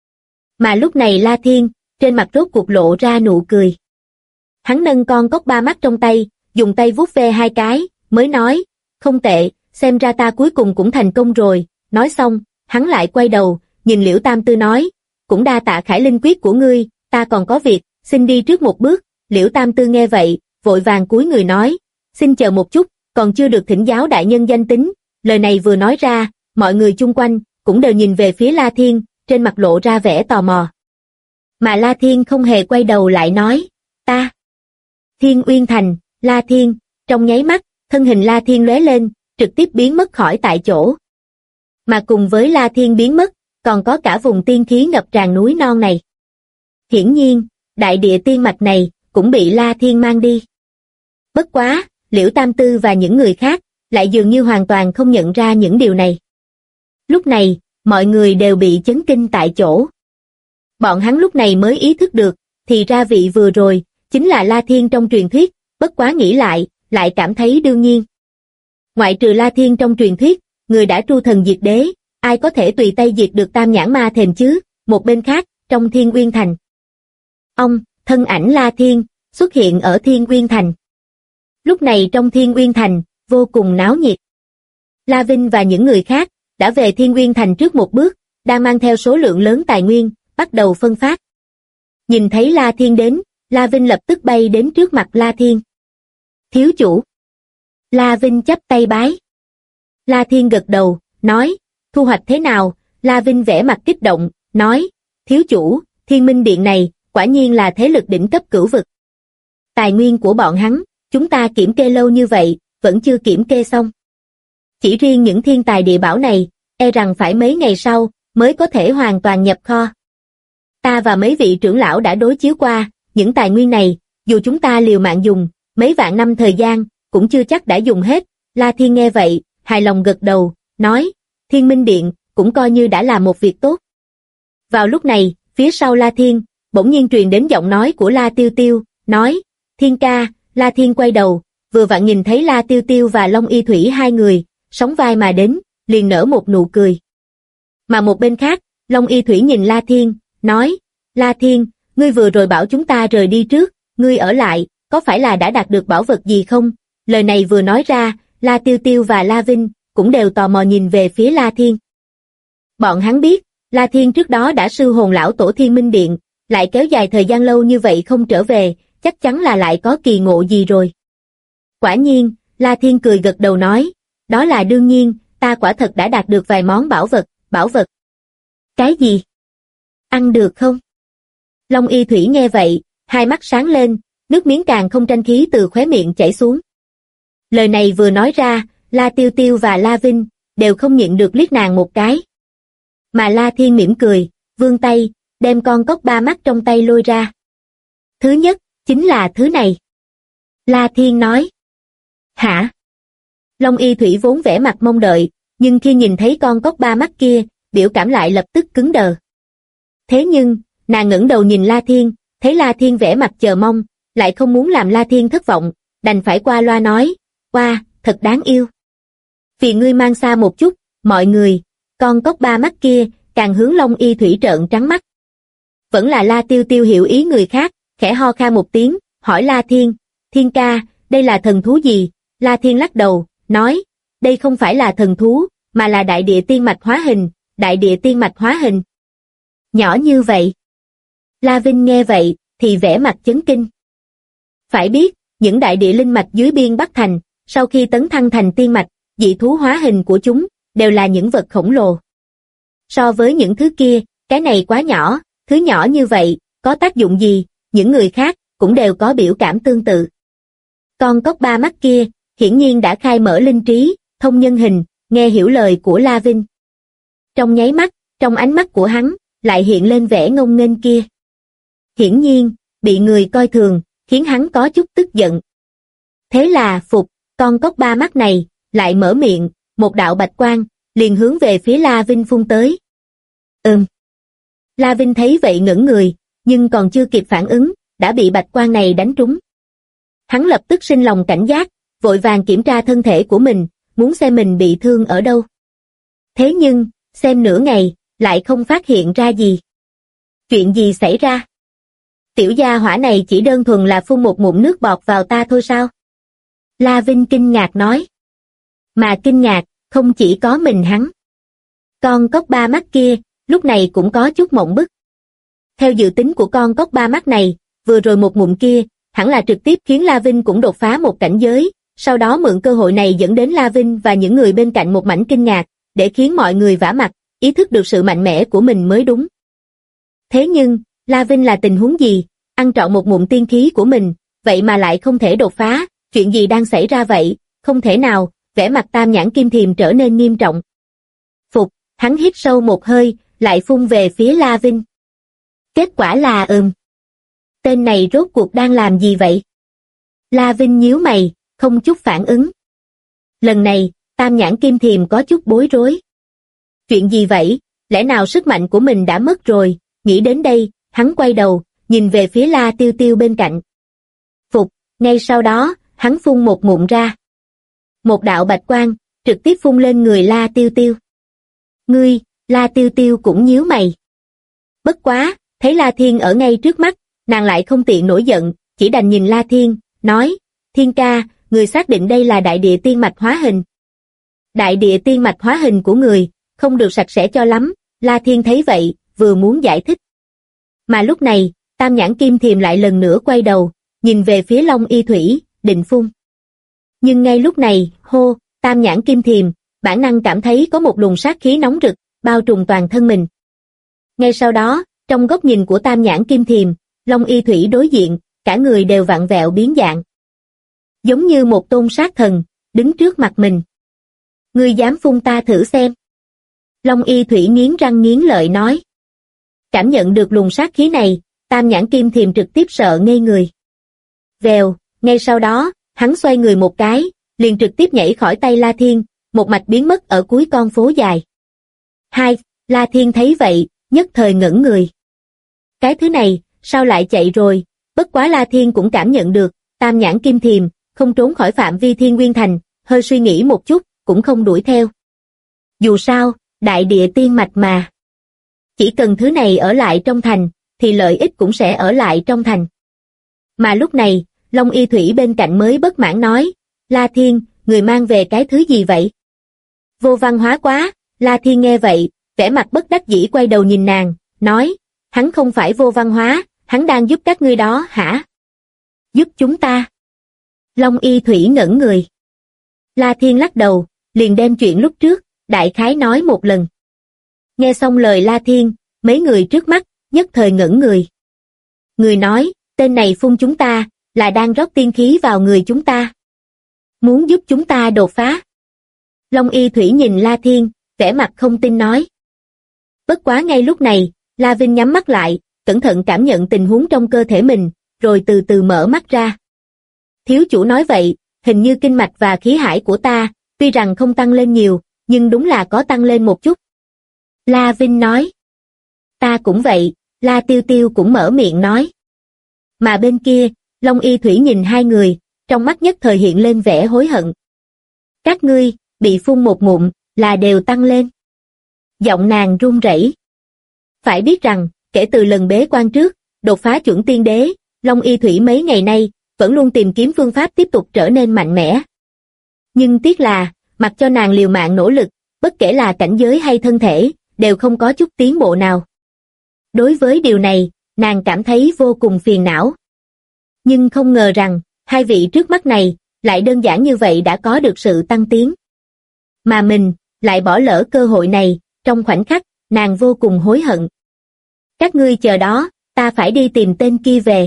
Mà lúc này La Thiên, trên mặt rốt cuộc lộ ra nụ cười. Hắn nâng con cóc ba mắt trong tay, dùng tay vuốt ve hai cái, mới nói, không tệ, xem ra ta cuối cùng cũng thành công rồi. Nói xong, hắn lại quay đầu, nhìn Liễu Tam Tư nói, cũng đa tạ Khải Linh quyết của ngươi, ta còn có việc, xin đi trước một bước. Liễu Tam Tư nghe vậy, vội vàng cúi người nói, xin chờ một chút, còn chưa được thỉnh giáo đại nhân danh tính. Lời này vừa nói ra, mọi người chung quanh cũng đều nhìn về phía La Thiên, trên mặt lộ ra vẻ tò mò. Mà La Thiên không hề quay đầu lại nói, ta. Thiên Uyên Thành, La Thiên, trong nháy mắt, thân hình La Thiên lóe lên, trực tiếp biến mất khỏi tại chỗ. Mà cùng với La Thiên biến mất, còn có cả vùng tiên khí ngập tràn núi non này. Hiển nhiên, đại địa tiên mạch này, cũng bị La Thiên mang đi. Bất quá, Liễu Tam Tư và những người khác, lại dường như hoàn toàn không nhận ra những điều này. Lúc này, mọi người đều bị chấn kinh tại chỗ. Bọn hắn lúc này mới ý thức được, thì ra vị vừa rồi, chính là La Thiên trong truyền thuyết, bất quá nghĩ lại cảm thấy đương nhiên. Ngoại trừ La Thiên trong truyền thuyết, người đã tru thần diệt đế, ai có thể tùy tay diệt được Tam Nhãn Ma Thềm chứ? Một bên khác, trong Thiên Uyên Thành. Thân ảnh La Thiên, xuất hiện ở Thiên Uyên Thành. Lúc này trong Thiên Uyên Thành, vô cùng náo nhiệt. La Vinh và những người khác, đã về Thiên Uyên Thành trước một bước, đang mang theo số lượng lớn tài nguyên, bắt đầu phân phát. Nhìn thấy La Thiên đến, La Vinh lập tức bay đến trước mặt La Thiên. Thiếu chủ. La Vinh chắp tay bái. La Thiên gật đầu, nói, thu hoạch thế nào? La Vinh vẻ mặt kích động, nói, thiếu chủ, Thiên Minh Điện này, quả nhiên là thế lực đỉnh cấp cửu vực. Tài nguyên của bọn hắn, chúng ta kiểm kê lâu như vậy, vẫn chưa kiểm kê xong. Chỉ riêng những thiên tài địa bảo này, e rằng phải mấy ngày sau, mới có thể hoàn toàn nhập kho. Ta và mấy vị trưởng lão đã đối chiếu qua, những tài nguyên này, dù chúng ta liều mạng dùng, mấy vạn năm thời gian, cũng chưa chắc đã dùng hết. La Thiên nghe vậy, hài lòng gật đầu, nói, Thiên Minh Điện, cũng coi như đã là một việc tốt. Vào lúc này, phía sau La Thiên, bỗng nhiên truyền đến giọng nói của La Tiêu Tiêu, nói, Thiên ca. La Thiên quay đầu, vừa vặn nhìn thấy La Tiêu Tiêu và Long Y Thủy hai người, sóng vai mà đến, liền nở một nụ cười. Mà một bên khác, Long Y Thủy nhìn La Thiên, nói, La Thiên, ngươi vừa rồi bảo chúng ta rời đi trước, ngươi ở lại, có phải là đã đạt được bảo vật gì không? Lời này vừa nói ra, La Tiêu Tiêu và La Vinh, cũng đều tò mò nhìn về phía La Thiên. Bọn hắn biết, La Thiên trước đó đã sư hồn lão tổ Thiên Minh Điện, lại kéo dài thời gian lâu như vậy không trở về, chắc chắn là lại có kỳ ngộ gì rồi. Quả nhiên, La Thiên cười gật đầu nói, đó là đương nhiên, ta quả thật đã đạt được vài món bảo vật. Cái gì? Ăn được không? Long Y Thủy nghe vậy, hai mắt sáng lên, nước miếng càng không tranh khí từ khóe miệng chảy xuống. Lời này vừa nói ra, La Tiêu Tiêu và La Vinh, đều không nhịn được liếc nàng một cái. Mà La Thiên mỉm cười, vươn tay, đem con cốc ba mắt trong tay lôi ra. Thứ nhất, chính là thứ này. La Thiên nói. Hả? Long Y Thủy vốn vẻ mặt mong đợi, nhưng khi nhìn thấy con cốc ba mắt kia, biểu cảm lại lập tức cứng đờ. Thế nhưng, nàng ngẩng đầu nhìn La Thiên, thấy La Thiên vẻ mặt chờ mong, lại không muốn làm La Thiên thất vọng, đành phải qua loa nói, wow, thật đáng yêu. Vì ngươi mang xa một chút, mọi người, con cốc ba mắt kia, càng hướng Long Y Thủy trợn trắng mắt. Vẫn là La Tiêu Tiêu hiểu ý người khác, khẽ ho khan một tiếng, hỏi La Thiên, Thiên ca, đây là thần thú gì? La Thiên lắc đầu, nói, đây không phải là thần thú, mà là đại địa tiên mạch hóa hình, đại địa tiên mạch hóa hình. Nhỏ như vậy. La Vinh nghe vậy, thì vẻ mặt chấn kinh. Phải biết, những đại địa linh mạch dưới biên Bắc Thành, sau khi tấn thăng thành tiên mạch, dị thú hóa hình của chúng, đều là những vật khổng lồ. So với những thứ kia, cái này quá nhỏ, thứ nhỏ như vậy, có tác dụng gì? Những người khác, cũng đều có biểu cảm tương tự. Con cốc ba mắt kia, hiển nhiên đã khai mở linh trí, thông nhân hình, nghe hiểu lời của La Vinh. Trong nháy mắt, trong ánh mắt của hắn, lại hiện lên vẻ ngông nghênh kia. Hiển nhiên, bị người coi thường, khiến hắn có chút tức giận. Thế là, phục, con cốc ba mắt này, lại mở miệng, một đạo bạch quang, liền hướng về phía La Vinh phun tới. La Vinh thấy vậy ngẩn người, nhưng còn chưa kịp phản ứng, đã bị bạch quang này đánh trúng. Hắn lập tức sinh lòng cảnh giác, vội vàng kiểm tra thân thể của mình, muốn xem mình bị thương ở đâu. Thế nhưng, xem nửa ngày, lại không phát hiện ra gì. Chuyện gì xảy ra? Tiểu gia hỏa này chỉ đơn thuần là phun một ngụm nước bọt vào ta thôi sao? La Vinh kinh ngạc nói. Mà kinh ngạc, không chỉ có mình hắn. Con cốc ba mắt kia, lúc này cũng có chút mộng bức. Theo dự tính của con cốc ba mắt này, vừa rồi một ngụm kia, hẳn là trực tiếp khiến La Vinh cũng đột phá một cảnh giới, sau đó mượn cơ hội này dẫn đến La Vinh và những người bên cạnh một mảnh kinh ngạc, để khiến mọi người vả mặt, ý thức được sự mạnh mẽ của mình mới đúng. Thế nhưng, La Vinh là tình huống gì, ăn trọn một ngụm tiên khí của mình, vậy mà lại không thể đột phá, chuyện gì đang xảy ra vậy, không thể nào, vẻ mặt Tam Nhãn Kim Thiềm trở nên nghiêm trọng. Phục, hắn hít sâu một hơi, lại phun về phía La Vinh. Kết quả là tên này rốt cuộc đang làm gì vậy? La Vinh nhíu mày, không chút phản ứng. Lần này, Tam Nhãn Kim Thiềm có chút bối rối. Chuyện gì vậy, lẽ nào sức mạnh của mình đã mất rồi, nghĩ đến đây, hắn quay đầu, nhìn về phía La Tiêu Tiêu bên cạnh. Phục, ngay sau đó, hắn phun một ngụm ra. Một đạo bạch quang, trực tiếp phun lên người La Tiêu Tiêu. Ngươi, La Tiêu Tiêu cũng nhíu mày. Bất quá, thấy La Thiên ở ngay trước mắt, nàng lại không tiện nổi giận, chỉ đành nhìn La Thiên, nói, Thiên ca, người xác định đây là đại địa tiên mạch hóa hình. Đại địa tiên mạch hóa hình của người, không được sạch sẽ cho lắm, La Thiên thấy vậy, vừa muốn giải thích. Mà lúc này, Tam Nhãn Kim Thiềm lại lần nữa quay đầu, nhìn về phía Long Y Thủy, định phun. Nhưng ngay lúc này, hô, Tam Nhãn Kim Thiềm, bản năng cảm thấy có một luồng sát khí nóng rực, bao trùm toàn thân mình. Ngay sau đó, trong góc nhìn của Tam Nhãn Kim Thiềm, Long Y Thủy đối diện, cả người đều vặn vẹo biến dạng. Giống như một tôn sát thần, đứng trước mặt mình. Ngươi dám phun ta thử xem. Long Y Thủy nghiến răng nghiến lợi nói. Cảm nhận được luồng sát khí này, Tam Nhãn Kim Thiềm trực tiếp sợ ngây người. Vèo, ngay sau đó, hắn xoay người một cái, liền trực tiếp nhảy khỏi tay La Thiên, một mạch biến mất ở cuối con phố dài. Hai, La Thiên thấy vậy, nhất thời ngẩn người. Cái thứ này, sao lại chạy rồi, bất quá La Thiên cũng cảm nhận được, Tam Nhãn Kim Thiềm, không trốn khỏi phạm vi Thiên Nguyên Thành, hơi suy nghĩ một chút, cũng không đuổi theo. Dù sao, đại địa tiên mạch mà. Chỉ cần thứ này ở lại trong thành, thì lợi ích cũng sẽ ở lại trong thành. Mà lúc này, Long Y Thủy bên cạnh mới bất mãn nói, La Thiên, người mang về cái thứ gì vậy? Vô văn hóa quá, La Thiên nghe vậy, vẻ mặt bất đắc dĩ quay đầu nhìn nàng, nói, hắn không phải vô văn hóa, hắn đang giúp các ngươi đó hả? Giúp chúng ta? Long Y Thủy ngẩn người. La Thiên lắc đầu, liền đem chuyện lúc trước, đại khái nói một lần. Nghe xong lời La Thiên, mấy người trước mắt, nhất thời ngẩn người. Người nói, tên này phun chúng ta, là đang rót tiên khí vào người chúng ta. Muốn giúp chúng ta đột phá. Long Y Thủy nhìn La Thiên, vẻ mặt không tin nói. Bất quá ngay lúc này, La Vinh nhắm mắt lại, cẩn thận cảm nhận tình huống trong cơ thể mình, rồi từ từ mở mắt ra. Thiếu chủ nói vậy, hình như kinh mạch và khí hải của ta, tuy rằng không tăng lên nhiều, nhưng đúng là có tăng lên một chút. La Vinh nói. Ta cũng vậy, La Tiêu Tiêu cũng mở miệng nói. Mà bên kia, Long Y Thủy nhìn hai người, trong mắt nhất thời hiện lên vẻ hối hận. Các ngươi, bị phun một ngụm, là đều tăng lên. Giọng nàng run rẩy. Phải biết rằng, kể từ lần bế quan trước, đột phá chuẩn tiên đế, Long Y Thủy mấy ngày nay, vẫn luôn tìm kiếm phương pháp tiếp tục trở nên mạnh mẽ. Nhưng tiếc là, mặc cho nàng liều mạng nỗ lực, bất kể là cảnh giới hay thân thể, đều không có chút tiến bộ nào. Đối với điều này, nàng cảm thấy vô cùng phiền não. Nhưng không ngờ rằng, hai vị trước mắt này, lại đơn giản như vậy đã có được sự tăng tiến. Mà mình, lại bỏ lỡ cơ hội này, trong khoảnh khắc, nàng vô cùng hối hận. Các ngươi chờ đó, ta phải đi tìm tên kia về.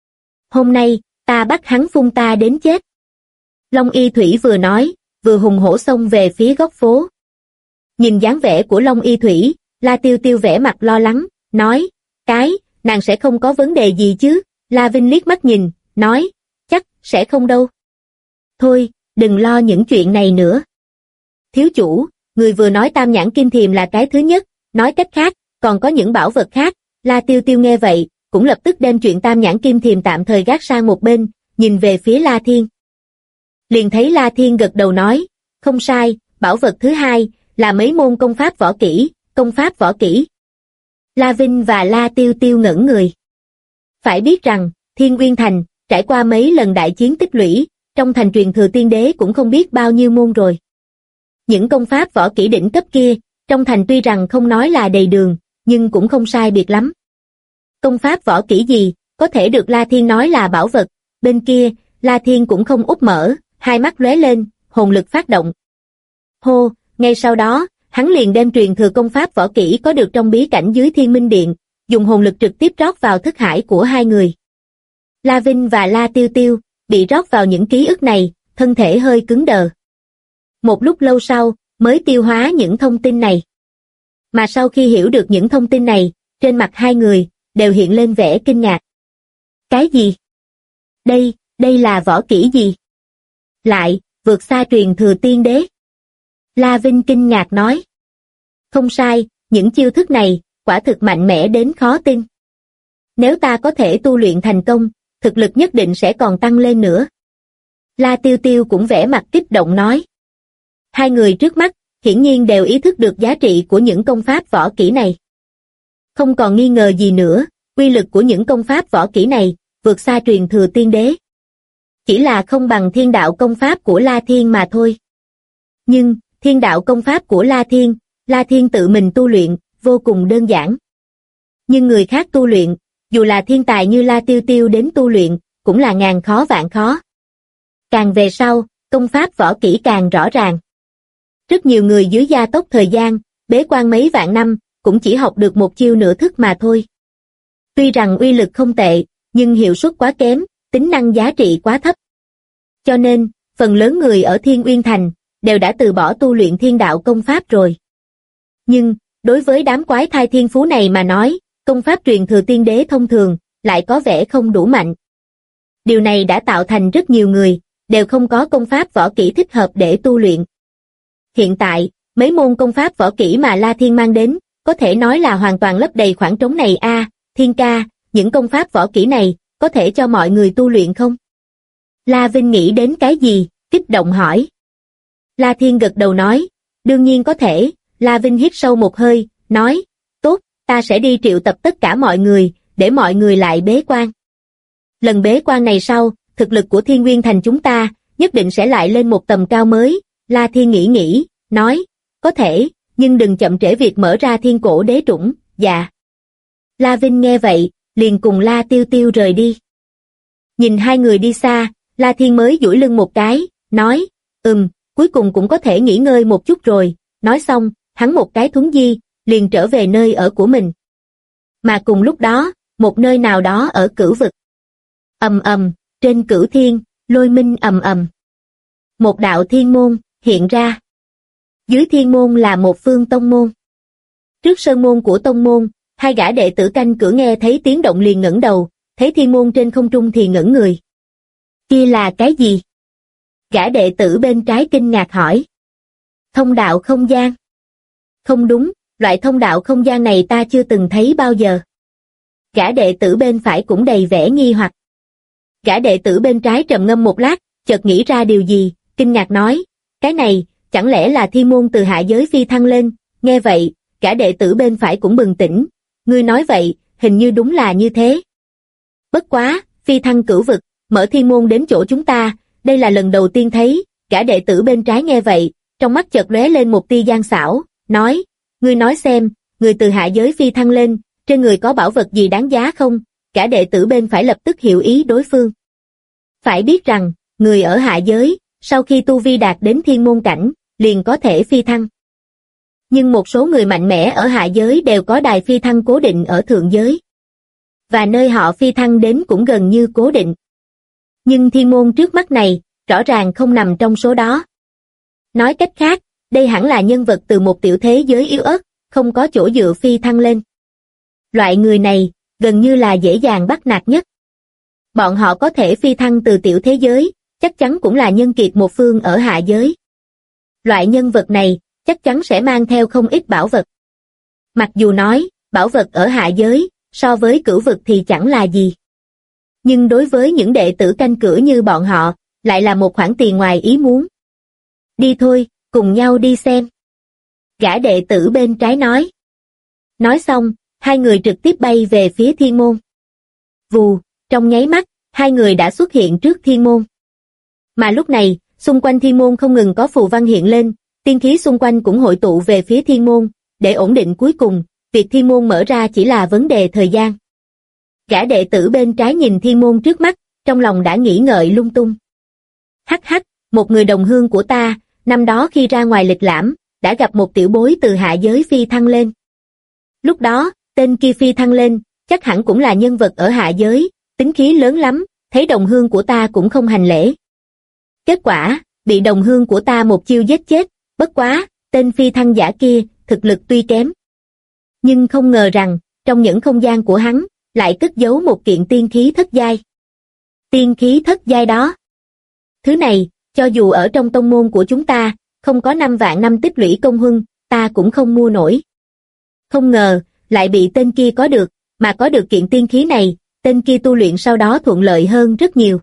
Hôm nay, ta bắt hắn phun ta đến chết. Long Y Thủy vừa nói, vừa hùng hổ xông về phía góc phố. Nhìn dáng vẻ của Long Y Thủy, La Tiêu Tiêu vẻ mặt lo lắng, nói, nàng sẽ không có vấn đề gì chứ? La Vinh liếc mắt nhìn, nói, chắc, sẽ không đâu. Thôi, đừng lo những chuyện này nữa. Thiếu chủ, người vừa nói Tam Nhãn Kim Thiềm là cái thứ nhất, nói cách khác, còn có những bảo vật khác. La Tiêu Tiêu nghe vậy, cũng lập tức đem chuyện Tam Nhãn Kim Thiềm tạm thời gác sang một bên, nhìn về phía La Thiên. Liền thấy La Thiên gật đầu nói, không sai, bảo vật thứ hai, là mấy môn công pháp võ kỹ. La Vinh và La Tiêu Tiêu ngẩn người. Phải biết rằng, Thiên Nguyên Thành, trải qua mấy lần đại chiến tích lũy, trong thành truyền thừa tiên đế cũng không biết bao nhiêu môn rồi. Những công pháp võ kỹ đỉnh cấp kia, trong thành tuy rằng không nói là đầy đường, nhưng cũng không sai biệt lắm. Công pháp võ kỹ gì, có thể được La Thiên nói là bảo vật, bên kia, La Thiên cũng không úp mở, hai mắt lóe lên, hồn lực phát động. Hô, ngay sau đó, hắn liền đem truyền thừa công pháp võ kỹ có được trong bí cảnh dưới Thiên Minh Điện, dùng hồn lực trực tiếp rót vào thức hải của hai người. La Vinh và La Tiêu Tiêu bị rót vào những ký ức này, thân thể hơi cứng đờ. Một lúc lâu sau, mới tiêu hóa những thông tin này. Mà sau khi hiểu được những thông tin này, trên mặt hai người đều hiện lên vẻ kinh ngạc. Cái gì? Đây là võ kỹ gì? Lại, vượt xa truyền thừa tiên đế. La Vinh kinh ngạc nói. Không sai, những chiêu thức này, quả thực mạnh mẽ đến khó tin. Nếu ta có thể tu luyện thành công, thực lực nhất định sẽ còn tăng lên nữa. La Tiêu Tiêu cũng vẻ mặt kích động nói. Hai người trước mắt, hiển nhiên đều ý thức được giá trị của những công pháp võ kỹ này. Không còn nghi ngờ gì nữa, uy lực của những công pháp võ kỹ này, vượt xa truyền thừa tiên đế. Chỉ là không bằng thiên đạo công pháp của La Thiên mà thôi. Nhưng, thiên đạo công pháp của La Thiên tự mình tu luyện, vô cùng đơn giản. Nhưng người khác tu luyện, dù là thiên tài như La Tiêu Tiêu đến tu luyện, cũng là ngàn khó vạn khó. Càng về sau, công pháp võ kỹ càng rõ ràng. Rất nhiều người dưới gia tốc thời gian, bế quan mấy vạn năm, cũng chỉ học được một chiêu nửa thức mà thôi. Tuy rằng uy lực không tệ, nhưng hiệu suất quá kém, tính năng giá trị quá thấp. Cho nên, phần lớn người ở Thiên Uyên Thành, đều đã từ bỏ tu luyện thiên đạo công pháp rồi. Nhưng, đối với đám quái thai thiên phú này mà nói, công pháp truyền thừa tiên đế thông thường, lại có vẻ không đủ mạnh. Điều này đã tạo thành rất nhiều người, đều không có công pháp võ kỹ thích hợp để tu luyện. Hiện tại, mấy môn công pháp võ kỹ mà La Thiên mang đến, có thể nói là hoàn toàn lấp đầy khoảng trống này a. Thiên ca, những công pháp võ kỹ này, có thể cho mọi người tu luyện không? La Vinh nghĩ đến cái gì, kích động hỏi. La Thiên gật đầu nói, đương nhiên có thể. La Vinh hít sâu một hơi, nói, tốt, ta sẽ đi triệu tập tất cả mọi người, để mọi người lại bế quan. Lần bế quan này sau, thực lực của Thiên Nguyên Thành chúng ta, nhất định sẽ lại lên một tầm cao mới. La Thiên nghĩ, nói, có thể, nhưng đừng chậm trễ việc mở ra thiên cổ đế trũng, dạ. La Vinh nghe vậy, liền cùng La Tiêu Tiêu rời đi. Nhìn hai người đi xa, La Thiên mới duỗi lưng một cái, nói, cuối cùng cũng có thể nghỉ ngơi một chút rồi. Nói xong, hắn một cái thuấn di, liền trở về nơi ở của mình. Mà cùng lúc đó, một nơi nào đó ở cửu vực. Ầm ầm, trên cửu thiên, lôi minh ầm ầm. Một đạo thiên môn, hiện ra. Dưới thiên môn là một phương tông môn. Trước sơn môn của tông môn, hai gã đệ tử canh cửa nghe thấy tiếng động liền ngẩng đầu, thấy thiên môn trên không trung thì ngẩn người. Kia là cái gì? Gã đệ tử bên trái kinh ngạc hỏi. Thông đạo không gian. Không đúng, loại thông đạo không gian này ta chưa từng thấy bao giờ. Gã đệ tử bên phải cũng đầy vẻ nghi hoặc. Gã đệ tử bên trái trầm ngâm một lát, chợt nghĩ ra điều gì, kinh ngạc nói, cái này, chẳng lẽ là thiên môn từ hạ giới phi thăng lên? Nghe vậy, gã đệ tử bên phải cũng bừng tỉnh, ngươi nói vậy, hình như đúng là như thế. Bất quá, phi thăng cửu vực, mở thiên môn đến chỗ chúng ta, đây là lần đầu tiên thấy. Gã đệ tử bên trái nghe vậy, trong mắt chợt lóe lên một tia gian xảo, nói, ngươi nói xem, người từ hạ giới phi thăng lên, trên người có bảo vật gì đáng giá không? Gã đệ tử bên phải lập tức hiểu ý đối phương. Phải biết rằng, người ở hạ giới, sau khi tu vi đạt đến thiên môn cảnh, liền có thể phi thăng. Nhưng một số người mạnh mẽ ở hạ giới đều có đài phi thăng cố định ở thượng giới. Và nơi họ phi thăng đến cũng gần như cố định. Nhưng thiên môn trước mắt này, rõ ràng không nằm trong số đó. Nói cách khác, đây hẳn là nhân vật từ một tiểu thế giới yếu ớt, không có chỗ dựa phi thăng lên. Loại người này, gần như là dễ dàng bắt nạt nhất. Bọn họ có thể phi thăng từ tiểu thế giới, chắc chắn cũng là nhân kiệt một phương ở hạ giới. Loại nhân vật này, chắc chắn sẽ mang theo không ít bảo vật. Mặc dù nói, bảo vật ở hạ giới, so với cửu vực thì chẳng là gì. Nhưng đối với những đệ tử canh cửa như bọn họ, lại là một khoản tiền ngoài ý muốn. Đi thôi, cùng nhau đi xem. Gã đệ tử bên trái nói. Nói xong, hai người trực tiếp bay về phía thiên môn. Vù, trong nháy mắt, hai người đã xuất hiện trước thiên môn. Mà lúc này, xung quanh thiên môn không ngừng có phù văn hiện lên, tiên khí xung quanh cũng hội tụ về phía thiên môn, để ổn định cuối cùng, việc thiên môn mở ra chỉ là vấn đề thời gian. Gã đệ tử bên trái nhìn thiên môn trước mắt, trong lòng đã nghĩ ngợi lung tung. Hắc hắc, một người đồng hương của ta, năm đó khi ra ngoài lịch lãm, đã gặp một tiểu bối từ hạ giới phi thăng lên. Lúc đó, tên kia phi thăng lên, chắc hẳn cũng là nhân vật ở hạ giới, tính khí lớn lắm, thấy đồng hương của ta cũng không hành lễ. Kết quả, bị đồng hương của ta một chiêu giết chết, bất quá, tên phi thăng giả kia, thực lực tuy kém. Nhưng không ngờ rằng, trong những không gian của hắn, lại cất giấu một kiện tiên khí thất giai. Tiên khí thất giai đó. Thứ này, cho dù ở trong tông môn của chúng ta, không có 5 vạn năm tích lũy công huân, ta cũng không mua nổi. Không ngờ, lại bị tên kia có được, mà có được kiện tiên khí này, tên kia tu luyện sau đó thuận lợi hơn rất nhiều.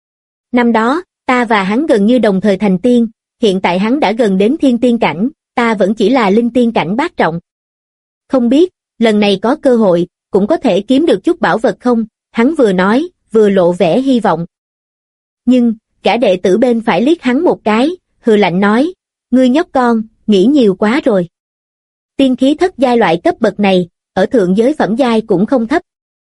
Năm đó, ta và hắn gần như đồng thời thành tiên, hiện tại hắn đã gần đến thiên tiên cảnh, ta vẫn chỉ là linh tiên cảnh bát trọng. Không biết, lần này có cơ hội, cũng có thể kiếm được chút bảo vật không? Hắn vừa nói, vừa lộ vẻ hy vọng. Nhưng, gã đệ tử bên phải liếc hắn một cái, hừ lạnh nói, ngươi nhóc con, nghĩ nhiều quá rồi. Tiên khí thất giai loại cấp bậc này, ở thượng giới phẩm giai cũng không thấp.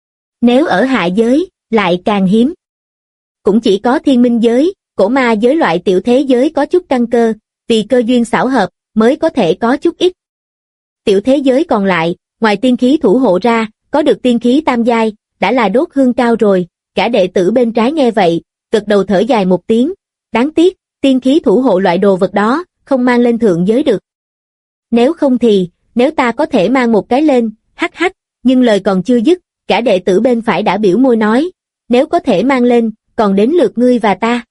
Nếu ở hạ giới, lại càng hiếm. Cũng chỉ có thiên minh giới, cổ ma giới loại tiểu thế giới có chút căn cơ, vì cơ duyên xảo hợp, mới có thể có chút ít. Tiểu thế giới còn lại, ngoài tiên khí thủ hộ ra, có được tiên khí tam giai, đã là đốt hương cao rồi, cả đệ tử bên trái nghe vậy, gật đầu thở dài một tiếng, đáng tiếc, tiên khí thủ hộ loại đồ vật đó, không mang lên thượng giới được. Nếu không thì, nếu ta có thể mang một cái lên, hắc hắc, nhưng lời còn chưa dứt, cả đệ tử bên phải đã biểu môi nói, nếu có thể mang lên, còn đến lượt ngươi và ta.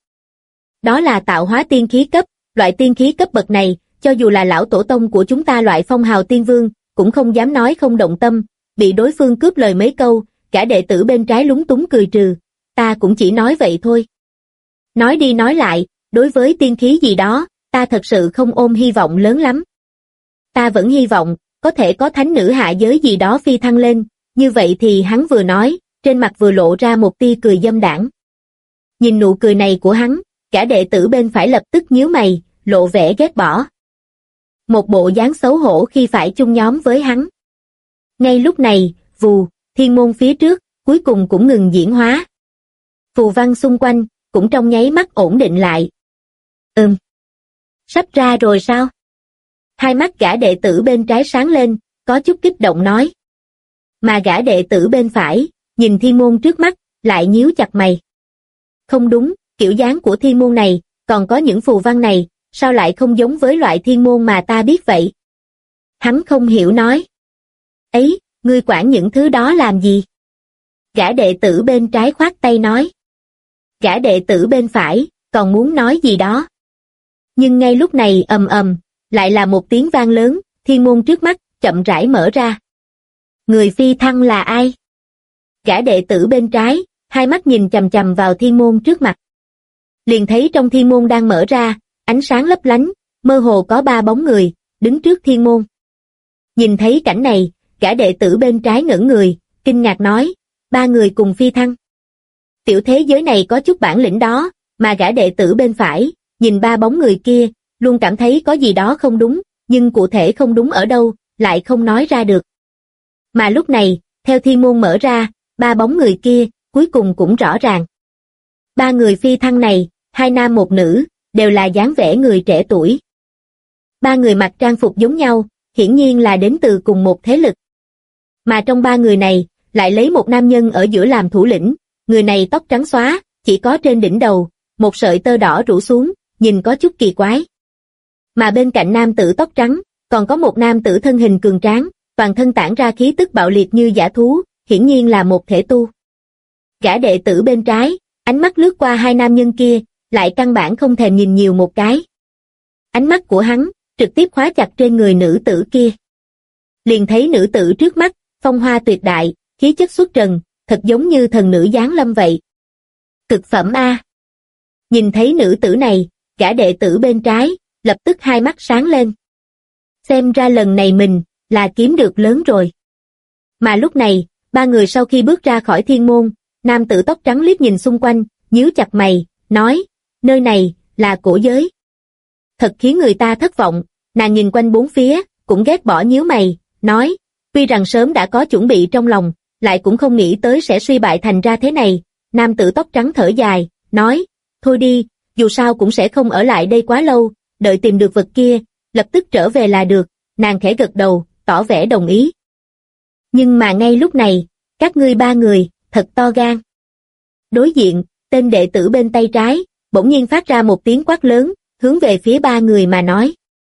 Đó là tạo hóa tiên khí cấp, loại tiên khí cấp bậc này, cho dù là lão tổ tông của chúng ta loại phong hào tiên vương, cũng không dám nói không động tâm, bị đối phương cướp lời mấy câu, cả đệ tử bên trái lúng túng cười trừ, ta cũng chỉ nói vậy thôi. Nói đi nói lại, đối với tiên khí gì đó, ta thật sự không ôm hy vọng lớn lắm. Ta vẫn hy vọng, có thể có thánh nữ hạ giới gì đó phi thăng lên, như vậy thì hắn vừa nói, trên mặt vừa lộ ra một tia cười dâm đãng. Nhìn nụ cười này của hắn, cả đệ tử bên phải lập tức nhíu mày, lộ vẻ ghét bỏ. Một bộ dáng xấu hổ khi phải chung nhóm với hắn. Ngay lúc này, vù, thiên môn phía trước, cuối cùng cũng ngừng diễn hóa. Phù văn xung quanh, cũng trong nháy mắt ổn định lại. Sắp ra rồi sao? Hai mắt gã đệ tử bên trái sáng lên, có chút kích động nói. Mà gã đệ tử bên phải, nhìn thiên môn trước mắt, lại nhíu chặt mày. Không đúng, kiểu dáng của thiên môn này, còn có những phù văn này, sao lại không giống với loại thiên môn mà ta biết vậy? Hắn không hiểu nói. Ấy, ngươi quản những thứ đó làm gì? Gã đệ tử bên trái khoát tay nói. Gã đệ tử bên phải, còn muốn nói gì đó. Nhưng ngay lúc này ầm ầm, lại là một tiếng vang lớn, thiên môn trước mắt, chậm rãi mở ra. Người phi thăng là ai? Gã đệ tử bên trái, hai mắt nhìn chằm chằm vào thiên môn trước mặt. Liền thấy trong thiên môn đang mở ra, ánh sáng lấp lánh, mơ hồ có 3 bóng người, đứng trước thiên môn. Nhìn thấy cảnh này, gã đệ tử bên trái ngẩn người, kinh ngạc nói, 3 người cùng phi thăng. Tiểu thế giới này có chút bản lĩnh đó, mà gã đệ tử bên phải, nhìn 3 bóng người kia, luôn cảm thấy có gì đó không đúng, nhưng cụ thể không đúng ở đâu, lại không nói ra được. Mà lúc này, theo thiên môn mở ra, 3 bóng người kia, cuối cùng cũng rõ ràng. 3 người phi thăng này, 2 nam 1 nữ, đều là dáng vẻ người trẻ tuổi. 3 người mặc trang phục giống nhau, hiển nhiên là đến từ cùng một thế lực. Mà trong 3 người này, lại lấy một nam nhân ở giữa làm thủ lĩnh, người này tóc trắng xóa, chỉ có trên đỉnh đầu, một sợi tơ đỏ rủ xuống, nhìn có chút kỳ quái. Mà bên cạnh nam tử tóc trắng, còn có một nam tử thân hình cường tráng, toàn thân tản ra khí tức bạo liệt như dã thú, hiển nhiên là một thể tu. Gã đệ tử bên trái, ánh mắt lướt qua 2 nam nhân kia, lại căn bản không thèm nhìn nhiều một cái. Ánh mắt của hắn, trực tiếp khóa chặt trên người nữ tử kia. Liền thấy nữ tử trước mắt, phong hoa tuyệt đại, khí chất xuất trần, thật giống như thần nữ giáng lâm vậy. Cực phẩm A. Nhìn thấy nữ tử này, gã đệ tử bên trái, lập tức hai mắt sáng lên. Xem ra lần này mình, là kiếm được lớn rồi. Mà lúc này, 3 người sau khi bước ra khỏi thiên môn, nam tử tóc trắng liếc nhìn xung quanh, nhíu chặt mày, nói, nơi này, là cổ giới. Thật khiến người ta thất vọng, nàng nhìn quanh bốn phía, cũng ghét bỏ nhíu mày, nói, tuy rằng sớm đã có chuẩn bị trong lòng, lại cũng không nghĩ tới sẽ suy bại thành ra thế này. Nam tử tóc trắng thở dài, nói, thôi đi, dù sao cũng sẽ không ở lại đây quá lâu, đợi tìm được vật kia, lập tức trở về là được. Nàng khẽ gật đầu, tỏ vẻ đồng ý. Nhưng mà ngay lúc này, các ngươi ba người, thật to gan. Đối diện, tên đệ tử bên tay trái, bỗng nhiên phát ra một tiếng quát lớn, hướng về phía ba người mà nói.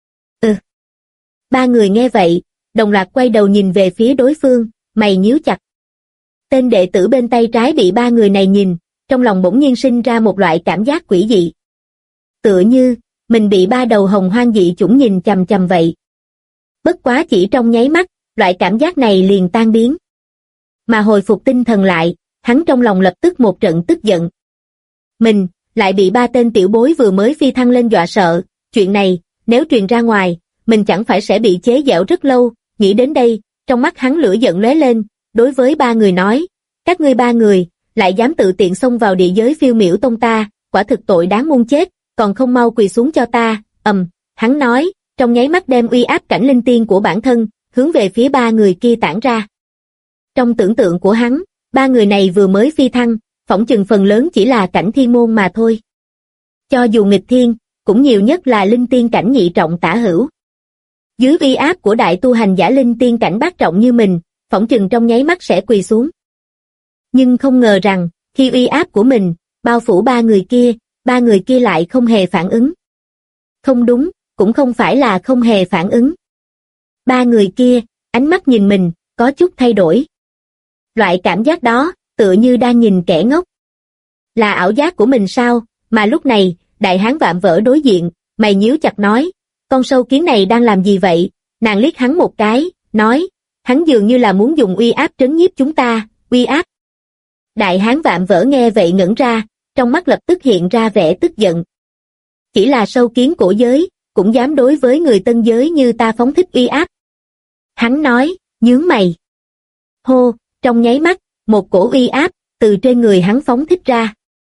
Ba người nghe vậy, đồng loạt quay đầu nhìn về phía đối phương, mày nhíu chặt. Tên đệ tử bên tay trái bị ba người này nhìn, trong lòng bỗng nhiên sinh ra một loại cảm giác quỷ dị. Tựa như, mình bị ba đầu hồng hoang dị chủng nhìn chằm chằm vậy. Bất quá chỉ trong nháy mắt, loại cảm giác này liền tan biến. Mà hồi phục tinh thần lại, hắn trong lòng lập tức một trận tức giận. Mình, lại bị ba tên tiểu bối vừa mới phi thăng lên dọa sợ, chuyện này, nếu truyền ra ngoài, mình chẳng phải sẽ bị chế giễu rất lâu. Nghĩ đến đây, trong mắt hắn lửa giận lóe lên, đối với ba người nói, các ngươi ba người, lại dám tự tiện xông vào địa giới Phiêu Miểu Tông ta, quả thực tội đáng muôn chết, còn không mau quỳ xuống cho ta. Hắn nói, trong nháy mắt đem uy áp cảnh linh tiên của bản thân, hướng về phía ba người kia tản ra. Trong tưởng tượng của hắn, ba người này vừa mới phi thăng, phỏng chừng phần lớn chỉ là cảnh thiên môn mà thôi. Cho dù nghịch thiên, cũng nhiều nhất là linh tiên cảnh nhị trọng tả hữu. Dưới uy áp của đại tu hành giả linh tiên cảnh bát trọng như mình, phỏng chừng trong nháy mắt sẽ quỳ xuống. Nhưng không ngờ rằng, khi uy áp của mình bao phủ ba người kia lại không hề phản ứng. Không đúng, cũng không phải là không hề phản ứng. Ba người kia, ánh mắt nhìn mình, có chút thay đổi. Loại cảm giác đó, tựa như đang nhìn kẻ ngốc. Là ảo giác của mình sao? Mà lúc này, đại hán vạm vỡ đối diện, mày nhíu chặt nói, con sâu kiến này đang làm gì vậy? Nàng liếc hắn một cái, nói, hắn dường như là muốn dùng uy áp trấn nhiếp chúng ta. Uy áp. Đại hán vạm vỡ nghe vậy ngẩn ra, trong mắt lập tức hiện ra vẻ tức giận. Chỉ là sâu kiến cổ giới, cũng dám đối với người tân giới như ta phóng thích uy áp. Hắn nói, nhướng mày. Hô, trong nháy mắt, một cổ uy áp, từ trên người hắn phóng thích ra.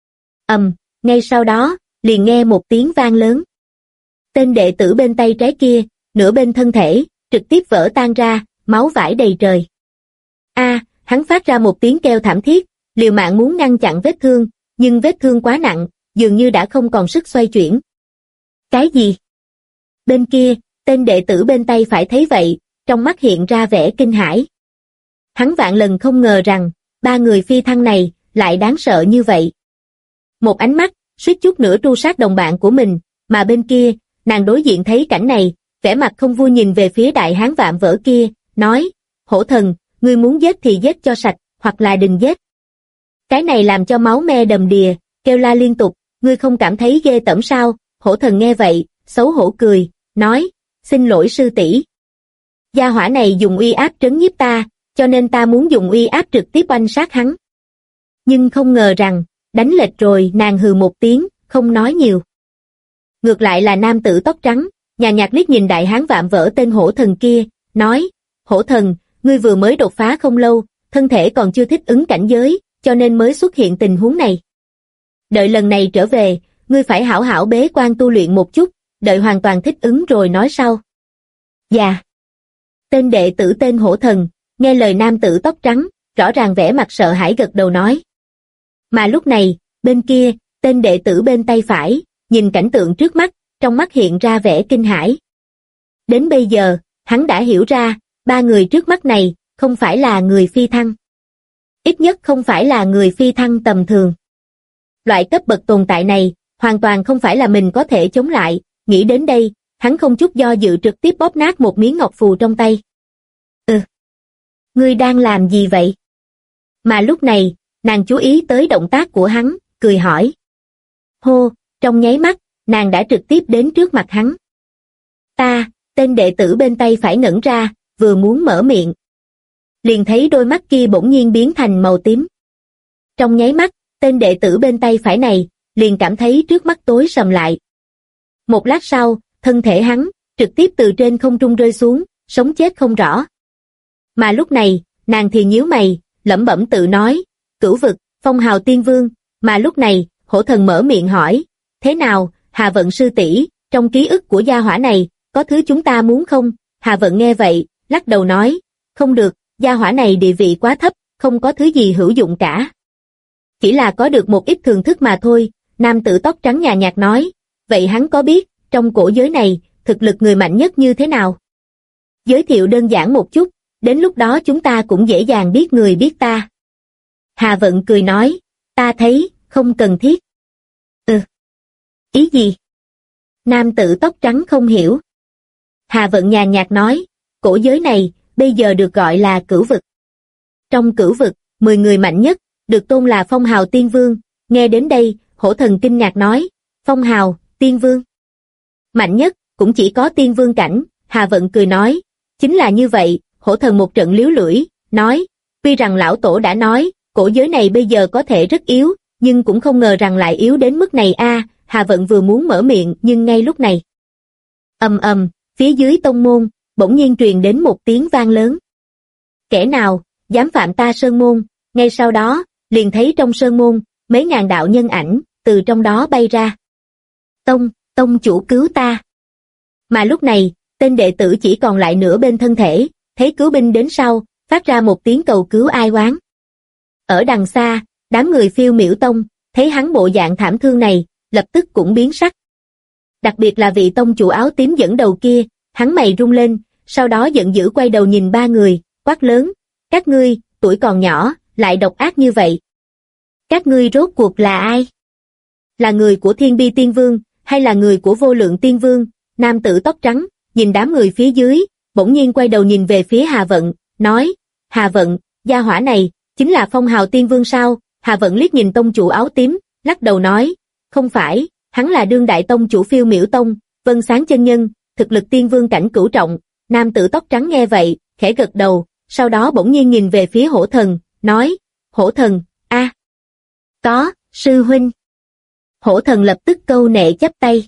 Ngay sau đó, liền nghe một tiếng vang lớn. Tên đệ tử bên tay trái kia, nửa bên thân thể, trực tiếp vỡ tan ra, máu vãi đầy trời. Hắn phát ra một tiếng kêu thảm thiết, liều mạng muốn ngăn chặn vết thương, nhưng vết thương quá nặng, dường như đã không còn sức xoay chuyển. Cái gì? Bên kia, tên đệ tử bên tay phải thấy vậy, trong mắt hiện ra vẻ kinh hãi. Hắn vạn lần không ngờ rằng, ba người phi thăng này, lại đáng sợ như vậy. Một ánh mắt, suýt chút nữa tru sát đồng bạn của mình, mà bên kia, nàng đối diện thấy cảnh này, vẻ mặt không vui nhìn về phía đại hán vạm vỡ kia, nói, hổ thần, ngươi muốn giết thì giết cho sạch, hoặc là đừng giết. Cái này làm cho máu me đầm đìa, kêu la liên tục, ngươi không cảm thấy ghê tởm sao? Hổ thần nghe vậy, xấu hổ cười, nói, xin lỗi sư tỷ. Gia hỏa này dùng uy áp trấn nhiếp ta, cho nên ta muốn dùng uy áp trực tiếp oanh sát hắn. Nhưng không ngờ rằng, đánh lệch rồi. Nàng hừ một tiếng, không nói nhiều. Ngược lại là nam tử tóc trắng, nhàn nhạt liếc nhìn đại hán vạm vỡ tên hổ thần kia, nói, hổ thần, ngươi vừa mới đột phá không lâu, thân thể còn chưa thích ứng cảnh giới, cho nên mới xuất hiện tình huống này. Đợi lần này trở về, ngươi phải hảo hảo bế quan tu luyện một chút, đợi hoàn toàn thích ứng rồi nói sau. Dạ. Tên đệ tử tên hổ thần, nghe lời nam tử tóc trắng, rõ ràng vẻ mặt sợ hãi gật đầu nói. Mà lúc này, bên kia, tên đệ tử bên tay phải, nhìn cảnh tượng trước mắt, trong mắt hiện ra vẻ kinh hãi. Đến bây giờ, hắn đã hiểu ra, ba người trước mắt này, không phải là người phi thăng. Ít nhất không phải là người phi thăng tầm thường. Loại cấp bậc tồn tại này, hoàn toàn không phải là mình có thể chống lại. Nghĩ đến đây, hắn không chút do dự trực tiếp bóp nát một miếng ngọc phù trong tay. Ngươi đang làm gì vậy? Mà lúc này, nàng chú ý tới động tác của hắn, cười hỏi. Hô, trong nháy mắt, nàng đã trực tiếp đến trước mặt hắn. Tên đệ tử bên tay phải ngẩn ra, vừa muốn mở miệng. Liền thấy đôi mắt kia bỗng nhiên biến thành màu tím. Trong nháy mắt, tên đệ tử bên tay phải này, liền cảm thấy trước mắt tối sầm lại. Một lát sau, thân thể hắn, trực tiếp từ trên không trung rơi xuống, sống chết không rõ. Mà lúc này, nàng thì nhíu mày, lẩm bẩm tự nói, cửu vực, phong hào tiên vương. Mà lúc này, hổ thần mở miệng hỏi, thế nào, Hà Vận sư tỷ, trong ký ức của gia hỏa này, có thứ chúng ta muốn không? Hà Vận nghe vậy, lắc đầu nói, không được, gia hỏa này địa vị quá thấp, không có thứ gì hữu dụng cả. Chỉ là có được một ít thường thức mà thôi. Nam tử tóc trắng nhàn nhạt nói, vậy hắn có biết, trong cổ giới này, thực lực người mạnh nhất như thế nào? Giới thiệu đơn giản một chút, đến lúc đó chúng ta cũng dễ dàng biết người biết ta. Hà Vận cười nói, ta thấy, không cần thiết. Ý gì? Nam tử tóc trắng không hiểu. Hà Vận nhàn nhạt nói, cổ giới này, bây giờ được gọi là cửu vực. Trong cửu vực, 10 người mạnh nhất, được tôn là phong hào tiên vương. Nghe đến đây, hổ thần kinh ngạc nói, phong hào, tiên vương. Mạnh nhất, cũng chỉ có tiên vương cảnh. Hà Vận cười nói, chính là như vậy. Hổ thần một trận liếu lưỡi, nói, tuy rằng lão tổ đã nói, cổ giới này bây giờ có thể rất yếu, nhưng cũng không ngờ rằng lại yếu đến mức này a. Hà Vận vừa muốn mở miệng nhưng ngay lúc này. Ầm ầm, phía dưới tông môn, bỗng nhiên truyền đến một tiếng vang lớn. Kẻ nào, dám phạm ta sơn môn, ngay sau đó, liền thấy trong sơn môn, mấy ngàn đạo nhân ảnh, từ trong đó bay ra. Tông chủ cứu ta. Mà lúc này, tên đệ tử chỉ còn lại nửa bên thân thể, thấy cứu binh đến sau, phát ra một tiếng cầu cứu ai oán. Ở đằng xa, đám người Phiêu Miểu Tông, thấy hắn bộ dạng thảm thương này, lập tức cũng biến sắc. Đặc biệt là vị tông chủ áo tím dẫn đầu kia, hắn mày rung lên, sau đó giận dữ quay đầu nhìn ba người, quát lớn, các ngươi, tuổi còn nhỏ, lại độc ác như vậy. Các ngươi rốt cuộc là ai? Là người của Thiên Bi Tiên Vương, hay là người của Vô Lượng Tiên Vương? Nam tử tóc trắng, nhìn đám người phía dưới, bỗng nhiên quay đầu nhìn về phía Hà Vận, nói, Hà Vận, gia hỏa này, chính là phong hào tiên vương sao? Hà Vận liếc nhìn tông chủ áo tím, lắc đầu nói, không phải, hắn là đương đại tông chủ Phiêu Miểu Tông, Vân Sáng chân nhân, thực lực tiên vương cảnh cửu trọng. Nam tử tóc trắng nghe vậy, khẽ gật đầu, sau đó bỗng nhiên nhìn về phía hổ thần, nói, hổ thần, có, sư huynh. Hổ thần lập tức câu nệ chắp tay.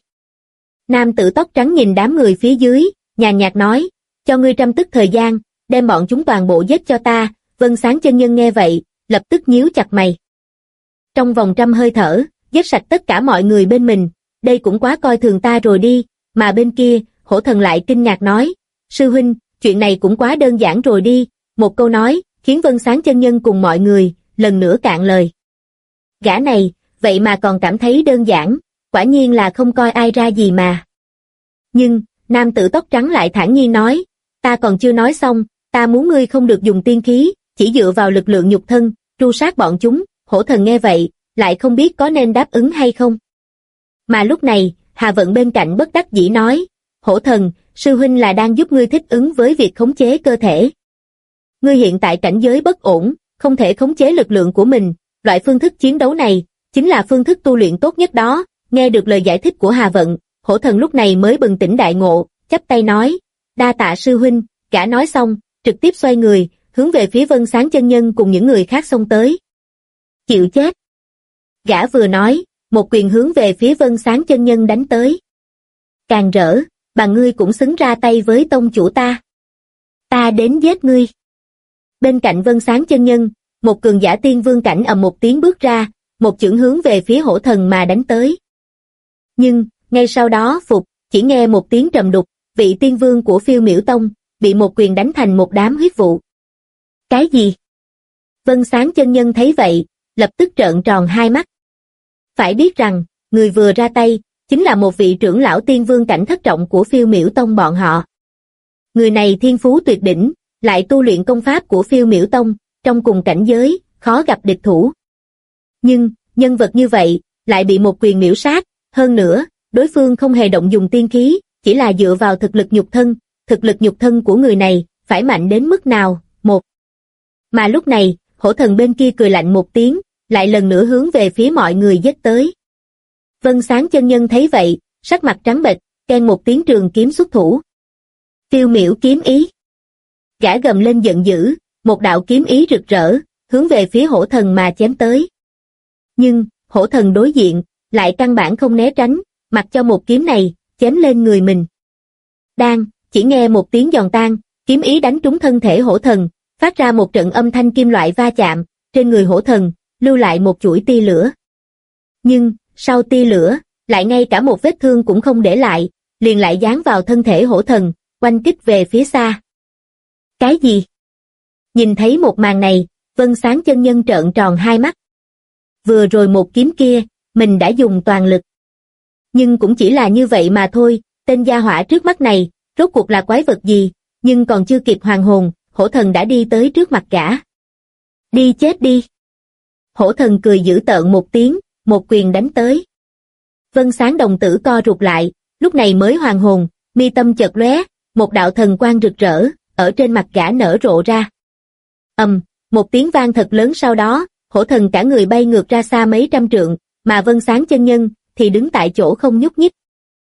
Nam tử tóc trắng nhìn đám người phía dưới, nhàn nhạt nói, cho ngươi 100 tức thời gian, đem bọn chúng toàn bộ giết cho ta. Vân Sáng chân nhân nghe vậy, lập tức nhíu chặt mày. Trong vòng 100 hơi thở, giết sạch tất cả mọi người bên mình, đây cũng quá coi thường ta rồi đi. Mà bên kia, hổ thần lại kinh ngạc nói, sư huynh, chuyện này cũng quá đơn giản rồi đi. Một câu nói, khiến Vân Sáng chân nhân cùng mọi người, lần nữa cạn lời. Gã này, vậy mà còn cảm thấy đơn giản, quả nhiên là không coi ai ra gì mà. Nhưng, nam tử tóc trắng lại thản nhiên nói, ta còn chưa nói xong, ta muốn ngươi không được dùng tiên khí, chỉ dựa vào lực lượng nhục thân, tru sát bọn chúng. Hổ thần nghe vậy, lại không biết có nên đáp ứng hay không. Mà lúc này, Hà Vận bên cạnh bất đắc dĩ nói, hổ thần, sư huynh là đang giúp ngươi thích ứng với việc khống chế cơ thể. Ngươi hiện tại cảnh giới bất ổn, không thể khống chế lực lượng của mình, loại phương thức chiến đấu này, chính là phương thức tu luyện tốt nhất đó. Nghe được lời giải thích của Hà Vận, hổ thần lúc này mới bừng tỉnh đại ngộ, chắp tay nói, đa tạ sư huynh. Gã nói xong, trực tiếp xoay người, hướng về phía Vân Sáng chân nhân cùng những người khác xông tới. Chịu chết. Gã vừa nói, một quyền hướng về phía Vân Sáng chân nhân đánh tới. Càng rỡ, bằng ngươi cũng xứng ra tay với tông chủ ta. Ta đến giết ngươi. Bên cạnh Vân Sáng chân nhân, một cường giả tiên vương cảnh ầm một tiếng bước ra, một chưởng hướng về phía hổ thần mà đánh tới. Nhưng, ngay sau đó chỉ nghe một tiếng trầm đục, vị tiên vương của Phiêu Miểu Tông, bị một quyền đánh thành một đám huyết vụ. Cái gì? Vân Sáng chân nhân thấy vậy, lập tức trợn tròn hai mắt. Phải biết rằng, người vừa ra tay, chính là một vị trưởng lão tiên vương cảnh thất trọng của Phiêu Miểu Tông bọn họ. Người này thiên phú tuyệt đỉnh, lại tu luyện công pháp của Phiêu Miểu Tông, trong cùng cảnh giới, khó gặp địch thủ. Nhưng, nhân vật như vậy, lại bị một quyền miểu sát, hơn nữa, đối phương không hề động dùng tiên khí, chỉ là dựa vào thực lực nhục thân. Thực lực nhục thân của người này, phải mạnh đến mức nào? Mà lúc này, hổ thần bên kia cười lạnh một tiếng, lại lần nữa hướng về phía mọi người giết tới. Vân Sáng chân nhân thấy vậy, sắc mặt trắng bệch, keng một tiếng trường kiếm xuất thủ. Phiêu Miểu kiếm ý. Gã gầm lên giận dữ, một đạo kiếm ý rực rỡ, hướng về phía hổ thần mà chém tới. Nhưng, hổ thần đối diện, lại căn bản không né tránh, mặc cho một kiếm này, chém lên người mình. Đang, chỉ nghe một tiếng giòn tan, kiếm ý đánh trúng thân thể hổ thần, phát ra một trận âm thanh kim loại va chạm, trên người hổ thần, lưu lại một chuỗi tia lửa. Nhưng, sau tia lửa, lại ngay cả một vết thương cũng không để lại, liền lại dán vào thân thể hổ thần, oanh kích về phía xa. Cái gì? Nhìn thấy một màn này, Vân Sáng chân nhân trợn tròn hai mắt. Vừa rồi một kiếm kia, mình đã dùng toàn lực. Nhưng cũng chỉ là như vậy mà thôi, tên gia hỏa trước mắt này, rốt cuộc là quái vật gì, nhưng còn chưa kịp hoàn hồn, hổ thần đã đi tới trước mặt gã. Đi chết đi. Hổ thần cười dữ tợn một tiếng, một quyền đánh tới. Vân Sáng đồng tử co rụt lại, lúc này mới hoàn hồn, mi tâm chợt lóe, một đạo thần quang rực rỡ, ở trên mặt gã nở rộ ra. Một tiếng vang thật lớn sau đó, hổ thần cả người bay ngược ra xa mấy trăm trượng, mà Vân Sáng chân nhân thì đứng tại chỗ không nhúc nhích.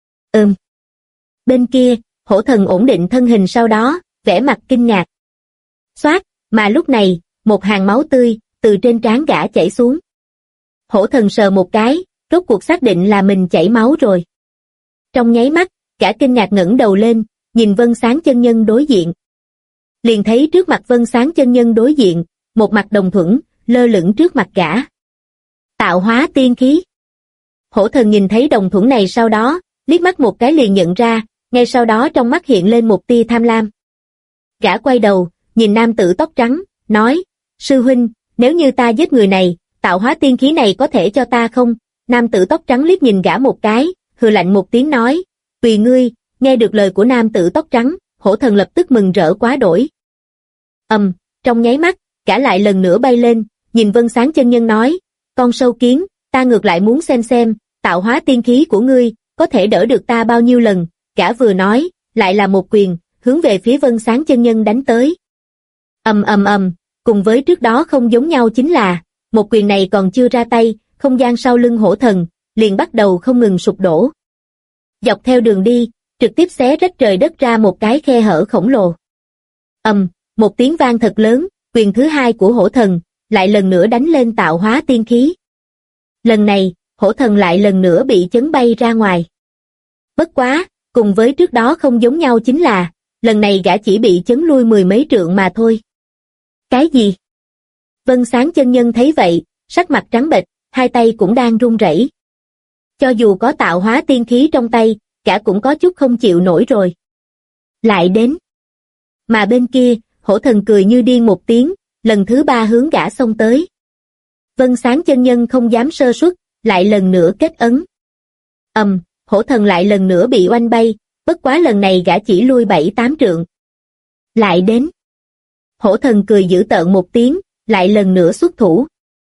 Bên kia, hổ thần ổn định thân hình sau đó, vẻ mặt kinh ngạc. Xoát, mà lúc này, một hàng máu tươi từ trên trán gã chảy xuống. Hổ thần sờ một cái, rốt cuộc xác định là mình chảy máu rồi. Trong nháy mắt, gã kinh ngạc ngẩng đầu lên, nhìn Vân Sáng chân nhân đối diện. Liền thấy trước mặt Vân Sáng chân nhân đối diện, một mặt đồng thuẫn, lơ lửng trước mặt gã. Tạo hóa tiên khí. Hổ thần nhìn thấy đồng thuẫn này sau đó, liếc mắt một cái liền nhận ra, ngay sau đó trong mắt hiện lên một tia tham lam. Gã quay đầu, nhìn nam tử tóc trắng, nói, sư huynh, nếu như ta giết người này, tạo hóa tiên khí này có thể cho ta không? Nam tử tóc trắng liếc nhìn gã một cái, hừ lạnh một tiếng nói, tùy ngươi. Nghe được lời của nam tử tóc trắng, hổ thần lập tức mừng rỡ quá đổi. Trong nháy mắt, gã lại lần nữa bay lên, nhìn Vân Sáng chân nhân nói, con sâu kiến, ta ngược lại muốn xem, tạo hóa tiên khí của ngươi, có thể đỡ được ta bao nhiêu lần. Gã vừa nói, lại là một quyền, hướng về phía Vân Sáng chân nhân đánh tới. Cùng với trước đó không giống nhau chính là, một quyền này còn chưa ra tay, không gian sau lưng hổ thần, liền bắt đầu không ngừng sụp đổ. Dọc theo đường đi, trực tiếp xé rách trời đất ra một cái khe hở khổng lồ. Một tiếng vang thật lớn, quyền thứ hai của hổ thần, lại lần nữa đánh lên tạo hóa tiên khí. Lần này, hổ thần lại lần nữa bị chấn bay ra ngoài. Bất quá, cùng với trước đó không giống nhau chính là, lần này gã chỉ bị chấn lui mười mấy trượng mà thôi. Cái gì? Vân Sáng chân nhân thấy vậy, sắc mặt trắng bệch, hai tay cũng đang run rẩy. Cho dù có tạo hóa tiên khí trong tay, gã cũng có chút không chịu nổi rồi. Lại đến. Mà bên kia, hổ thần cười như điên một tiếng, lần thứ ba hướng gã xông tới. Vân Sáng chân nhân không dám sơ suất, lại lần nữa kết ấn. Hổ thần lại lần nữa bị oanh bay, bất quá lần này gã chỉ lui 7-8 trượng. Lại đến. Hổ thần cười dữ tợn một tiếng, lại lần nữa xuất thủ.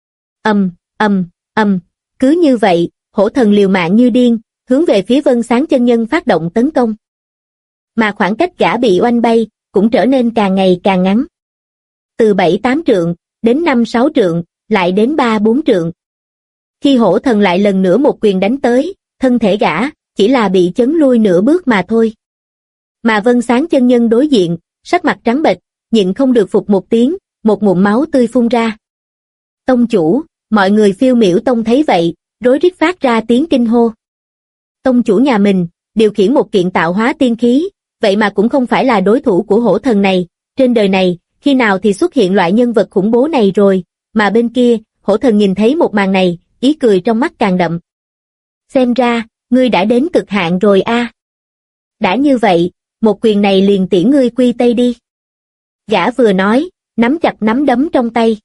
Cứ như vậy, hổ thần liều mạng như điên, hướng về phía Vân Sáng chân nhân phát động tấn công. Mà khoảng cách gã bị oanh bay, cũng trở nên càng ngày càng ngắn. Từ 7-8 trượng, đến 5-6 trượng, lại đến 3-4 trượng. Khi hổ thần lại lần nữa một quyền đánh tới, thân thể gã, chỉ là bị chấn lui nửa bước mà thôi. Mà Vân Sáng chân nhân đối diện, sắc mặt trắng bệch, nhịn không được phục một tiếng, một ngụm máu tươi phun ra. Tông chủ, mọi người Phiêu Miểu Tông thấy vậy, rối rít phát ra tiếng kinh hô. Tông chủ nhà mình, điều khiển một kiện tạo hóa tiên khí, vậy mà cũng không phải là đối thủ của hổ thần này, trên đời này, khi nào thì xuất hiện loại nhân vật khủng bố này rồi, mà bên kia, hổ thần nhìn thấy một màn này, ý cười trong mắt càng đậm. Xem ra, ngươi đã đến cực hạn rồi a. Đã như vậy, một quyền này liền tiễn ngươi quy tây đi. Gã vừa nói, nắm chặt nắm đấm trong tay.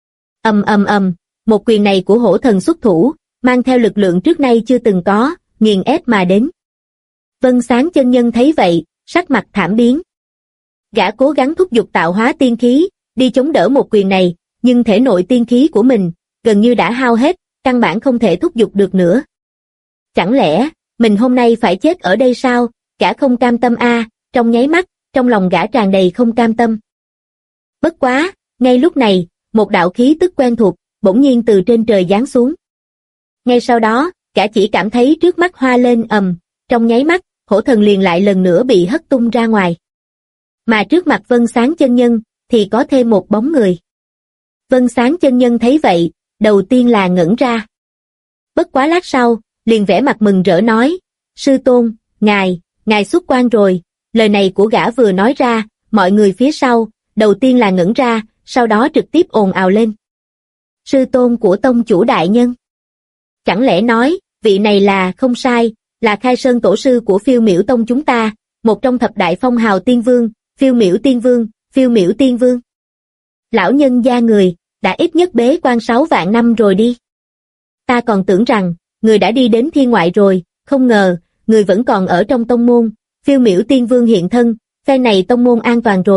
Một quyền này của hổ thần xuất thủ, mang theo lực lượng trước nay chưa từng có, nghiền ép mà đến. Vân Sáng chân nhân thấy vậy, sắc mặt thảm biến. Gã cố gắng thúc giục tạo hóa tiên khí, đi chống đỡ một quyền này, nhưng thể nội tiên khí của mình, gần như đã hao hết, căn bản không thể thúc giục được nữa. Chẳng lẽ, mình hôm nay phải chết ở đây sao? Gã không cam tâm a, trong nháy mắt, trong lòng gã tràn đầy không cam tâm. Bất quá, ngay lúc này, một đạo khí tức quen thuộc, bỗng nhiên từ trên trời giáng xuống. Ngay sau đó, gã chỉ cảm thấy trước mắt hoa lên trong nháy mắt, hổ thần liền lại lần nữa bị hất tung ra ngoài. Mà trước mặt Vân Sáng chân nhân, thì có thêm một bóng người. Vân Sáng chân nhân thấy vậy, đầu tiên là ngẩn ra. Bất quá lát sau, liền vẻ mặt mừng rỡ nói, sư tôn, ngài xuất quan rồi. Lời này của gã vừa nói ra, mọi người phía sau, đầu tiên là ngẩn ra, sau đó trực tiếp ồn ào lên. Sư tôn của tông chủ đại nhân. Chẳng lẽ nói, vị này là không sai, là Khai Sơn tổ sư của Phiêu Miểu Tông chúng ta, một trong thập đại phong hào tiên vương, Phiêu Miểu tiên vương, Phiêu Miểu tiên vương. Lão nhân gia người, đã ít nhất bế quan 6 vạn năm rồi đi. Ta còn tưởng rằng, người đã đi đến thiên ngoại rồi, không ngờ, người vẫn còn ở trong tông môn. Phiêu Miểu tiên vương hiện thân, phe này tông môn an toàn rồi,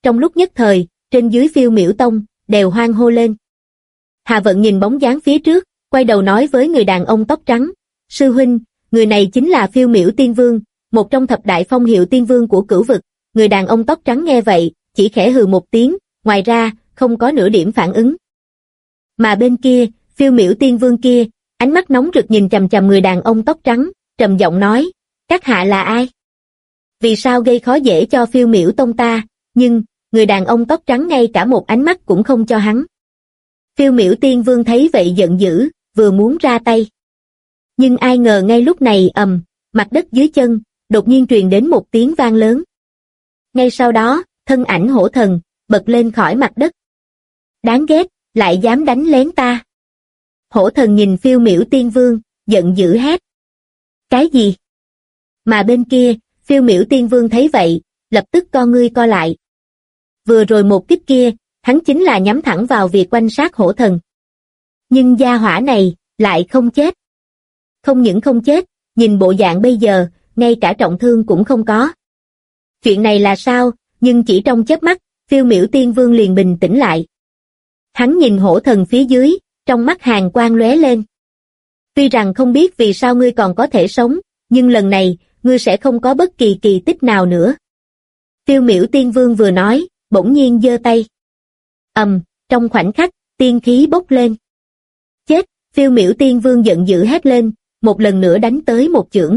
trong lúc nhất thời, trên dưới Phiêu Miểu Tông, đều hoan hô lên. Hà Vận nhìn bóng dáng phía trước, quay đầu nói với người đàn ông tóc trắng, sư huynh, người này chính là Phiêu Miểu Tiên Vương, một trong thập đại phong hiệu tiên vương của cửu vực. Người đàn ông tóc trắng nghe vậy, chỉ khẽ hừ một tiếng, ngoài ra, không có nửa điểm phản ứng. Mà bên kia, Phiêu Miểu Tiên Vương kia, ánh mắt nóng rực nhìn chằm chằm người đàn ông tóc trắng, trầm giọng nói, các hạ là ai? Vì sao gây khó dễ cho Phiêu Miểu Tông ta? Nhưng, người đàn ông tóc trắng ngay cả một ánh mắt cũng không cho hắn. Phiêu Miểu Tiên Vương thấy vậy giận dữ, vừa muốn ra tay. Nhưng ai ngờ ngay lúc này mặt đất dưới chân, đột nhiên truyền đến một tiếng vang lớn. Ngay sau đó, thân ảnh hổ thần, bật lên khỏi mặt đất. Đáng ghét, lại dám đánh lén ta. Hổ thần nhìn Phiêu Miểu Tiên Vương, giận dữ hét. Cái gì? Mà bên kia, Phiêu Miểu Tiên Vương thấy vậy, lập tức co ngươi co lại. Vừa rồi một kích kia, hắn chính là nhắm thẳng vào việc quanh sát hổ thần. Nhưng gia hỏa này, lại không chết. Không những không chết, nhìn bộ dạng bây giờ, ngay cả trọng thương cũng không có. Chuyện này là sao? Nhưng chỉ trong chớp mắt, Phiêu Miểu Tiên Vương liền bình tĩnh lại. Hắn nhìn hổ thần phía dưới, trong mắt hàn quang lóe lên. Tuy rằng không biết vì sao ngươi còn có thể sống, nhưng lần này, ngươi sẽ không có bất kỳ kỳ tích nào nữa. Phiêu Miểu Tiên Vương vừa nói, bỗng nhiên giơ tay. Trong khoảnh khắc, tiên khí bốc lên. Chết, Phiêu Miểu Tiên Vương giận dữ hét lên, một lần nữa đánh tới một chưởng.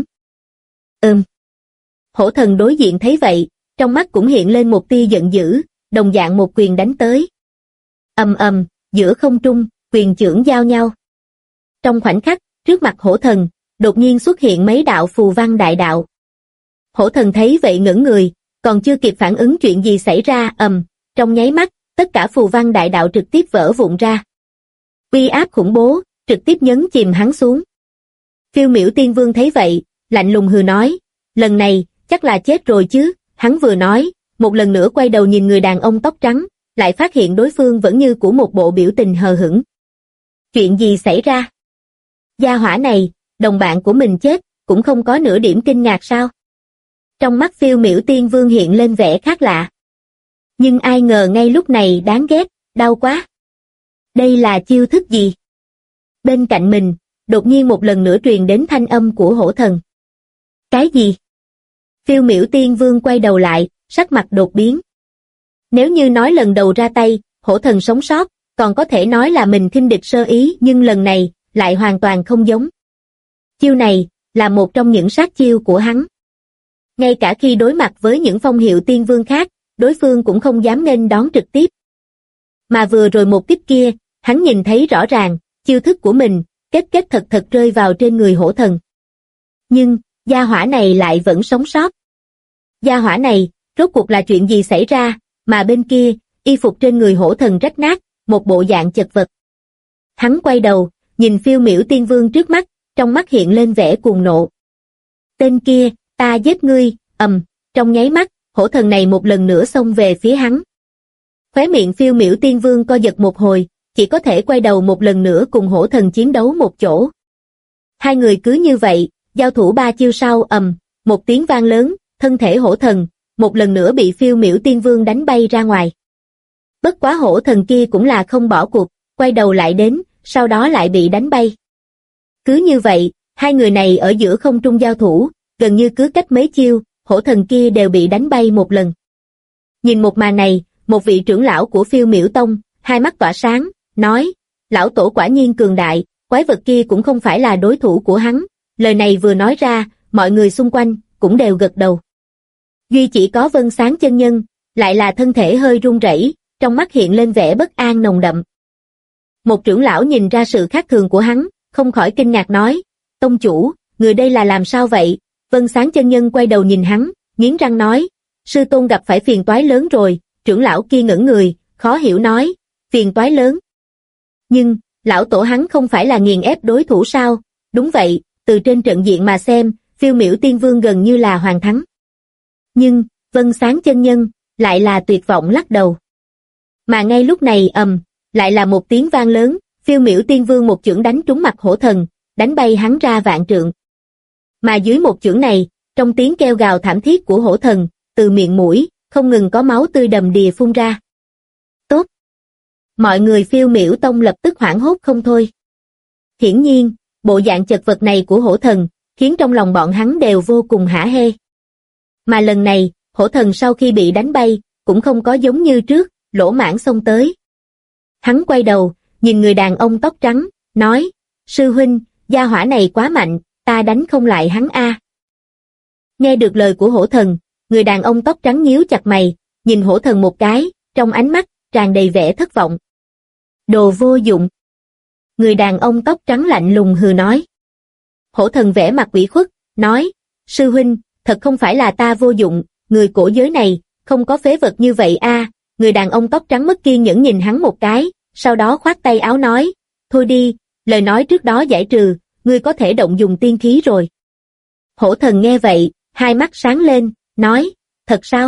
Hổ thần đối diện thấy vậy, trong mắt cũng hiện lên một tia giận dữ, đồng dạng một quyền đánh tới. Giữa không trung, quyền chưởng giao nhau. Trong khoảnh khắc, trước mặt hổ thần, đột nhiên xuất hiện mấy đạo phù văn đại đạo. Hổ thần thấy vậy ngẩn người, còn chưa kịp phản ứng chuyện gì xảy ra, trong nháy mắt, tất cả phù văn đại đạo trực tiếp vỡ vụn ra. Uy áp khủng bố, trực tiếp nhấn chìm hắn xuống. Phiêu Miểu Tiên Vương thấy vậy, lạnh lùng hừ nói, lần này, chắc là chết rồi chứ, hắn vừa nói, một lần nữa quay đầu nhìn người đàn ông tóc trắng, lại phát hiện đối phương vẫn như của một bộ biểu tình hờ hững. Chuyện gì xảy ra? Gia hỏa này, đồng bạn của mình chết, cũng không có nửa điểm kinh ngạc sao? Trong mắt Phiêu Miểu Tiên Vương hiện lên vẻ khác lạ. Nhưng ai ngờ ngay lúc này đáng ghét, đau quá. Đây là chiêu thức gì? Bên cạnh mình, đột nhiên một lần nữa truyền đến thanh âm của hổ thần. Cái gì? Phiêu Miểu Tiên Vương quay đầu lại, sắc mặt đột biến. Nếu như nói lần đầu ra tay, hổ thần sống sót, còn có thể nói là mình khinh địch sơ ý, nhưng lần này, lại hoàn toàn không giống. Chiêu này, là một trong những sát chiêu của hắn. Ngay cả khi đối mặt với những phong hiệu tiên vương khác, đối phương cũng không dám nghênh đón trực tiếp. Mà vừa rồi một kích kia, hắn nhìn thấy rõ ràng, chiêu thức của mình, kết thật rơi vào trên người hổ thần. Nhưng, gia hỏa này lại vẫn sống sót. Gia hỏa này, rốt cuộc là chuyện gì xảy ra, mà bên kia, y phục trên người hổ thần rách nát, một bộ dạng chật vật. Hắn quay đầu, nhìn Phiêu Miểu Tiên Vương trước mắt, trong mắt hiện lên vẻ cuồng nộ. Tên kia, ta giết ngươi, trong nháy mắt, hổ thần này một lần nữa xông về phía hắn. Khóe miệng Phiêu Miểu Tiên Vương co giật một hồi, chỉ có thể quay đầu một lần nữa cùng hổ thần chiến đấu một chỗ. Hai người cứ như vậy, giao thủ 3 chiêu sau, một tiếng vang lớn, thân thể hổ thần, một lần nữa bị Phiêu Miểu Tiên Vương đánh bay ra ngoài. Bất quá hổ thần kia cũng là không bỏ cuộc, quay đầu lại đến, sau đó lại bị đánh bay. Cứ như vậy, hai người này ở giữa không trung giao thủ, gần như cứ cách mấy chiêu, hổ thần kia đều bị đánh bay một lần. Nhìn một màn này, một vị trưởng lão của Phiêu Miểu Tông, hai mắt tỏa sáng, nói, lão tổ quả nhiên cường đại, quái vật kia cũng không phải là đối thủ của hắn. Lời này vừa nói ra, mọi người xung quanh, cũng đều gật đầu. Duy chỉ có Vân Sáng chân nhân, lại là thân thể hơi run rẩy, trong mắt hiện lên vẻ bất an nồng đậm. Một trưởng lão nhìn ra sự khác thường của hắn, không khỏi kinh ngạc nói, tông chủ, người đây là làm sao vậy? Vân Sáng chân nhân quay đầu nhìn hắn, nghiến răng nói, sư tôn gặp phải phiền toái lớn rồi. Trưởng lão kia ngẩn người, khó hiểu nói, phiền toái lớn. Nhưng, lão tổ hắn không phải là nghiền ép đối thủ sao? Đúng vậy, từ trên trận diện mà xem, Phiêu Miểu Tiên Vương gần như là hoàn thắng. Nhưng, Vân Sáng chân nhân, lại là tuyệt vọng lắc đầu. Mà ngay lúc này lại là một tiếng vang lớn, Phiêu Miểu Tiên Vương một chưởng đánh trúng mặt hổ thần, đánh bay hắn ra vạn trượng. Mà dưới một chưởng này, trong tiếng kêu gào thảm thiết của hổ thần, từ miệng mũi, không ngừng có máu tươi đầm đìa phun ra. Tốt! Mọi người Phiêu Miểu Tông lập tức hoảng hốt không thôi. Hiển nhiên, bộ dạng chật vật này của hổ thần, khiến trong lòng bọn hắn đều vô cùng hả hê. Mà lần này, hổ thần sau khi bị đánh bay, cũng không có giống như trước, lỗ mãng xông tới. Hắn quay đầu, nhìn người đàn ông tóc trắng, nói, sư huynh, gia hỏa này quá mạnh, ta đánh không lại hắn a. Nghe được lời của hổ thần, người đàn ông tóc trắng nhíu chặt mày, nhìn hổ thần một cái, trong ánh mắt, tràn đầy vẻ thất vọng. Đồ vô dụng. Người đàn ông tóc trắng lạnh lùng hừ nói. Hổ thần vẻ mặt ủy khuất, nói, sư huynh, thật không phải là ta vô dụng, người cổ giới này, không có phế vật như vậy a. Người đàn ông tóc trắng mất kiên nhẫn nhìn hắn một cái, sau đó khoát tay áo nói, thôi đi, lời nói trước đó giải trừ, ngươi có thể động dùng tiên khí rồi. Hổ thần nghe vậy, hai mắt sáng lên, nói, thật sao?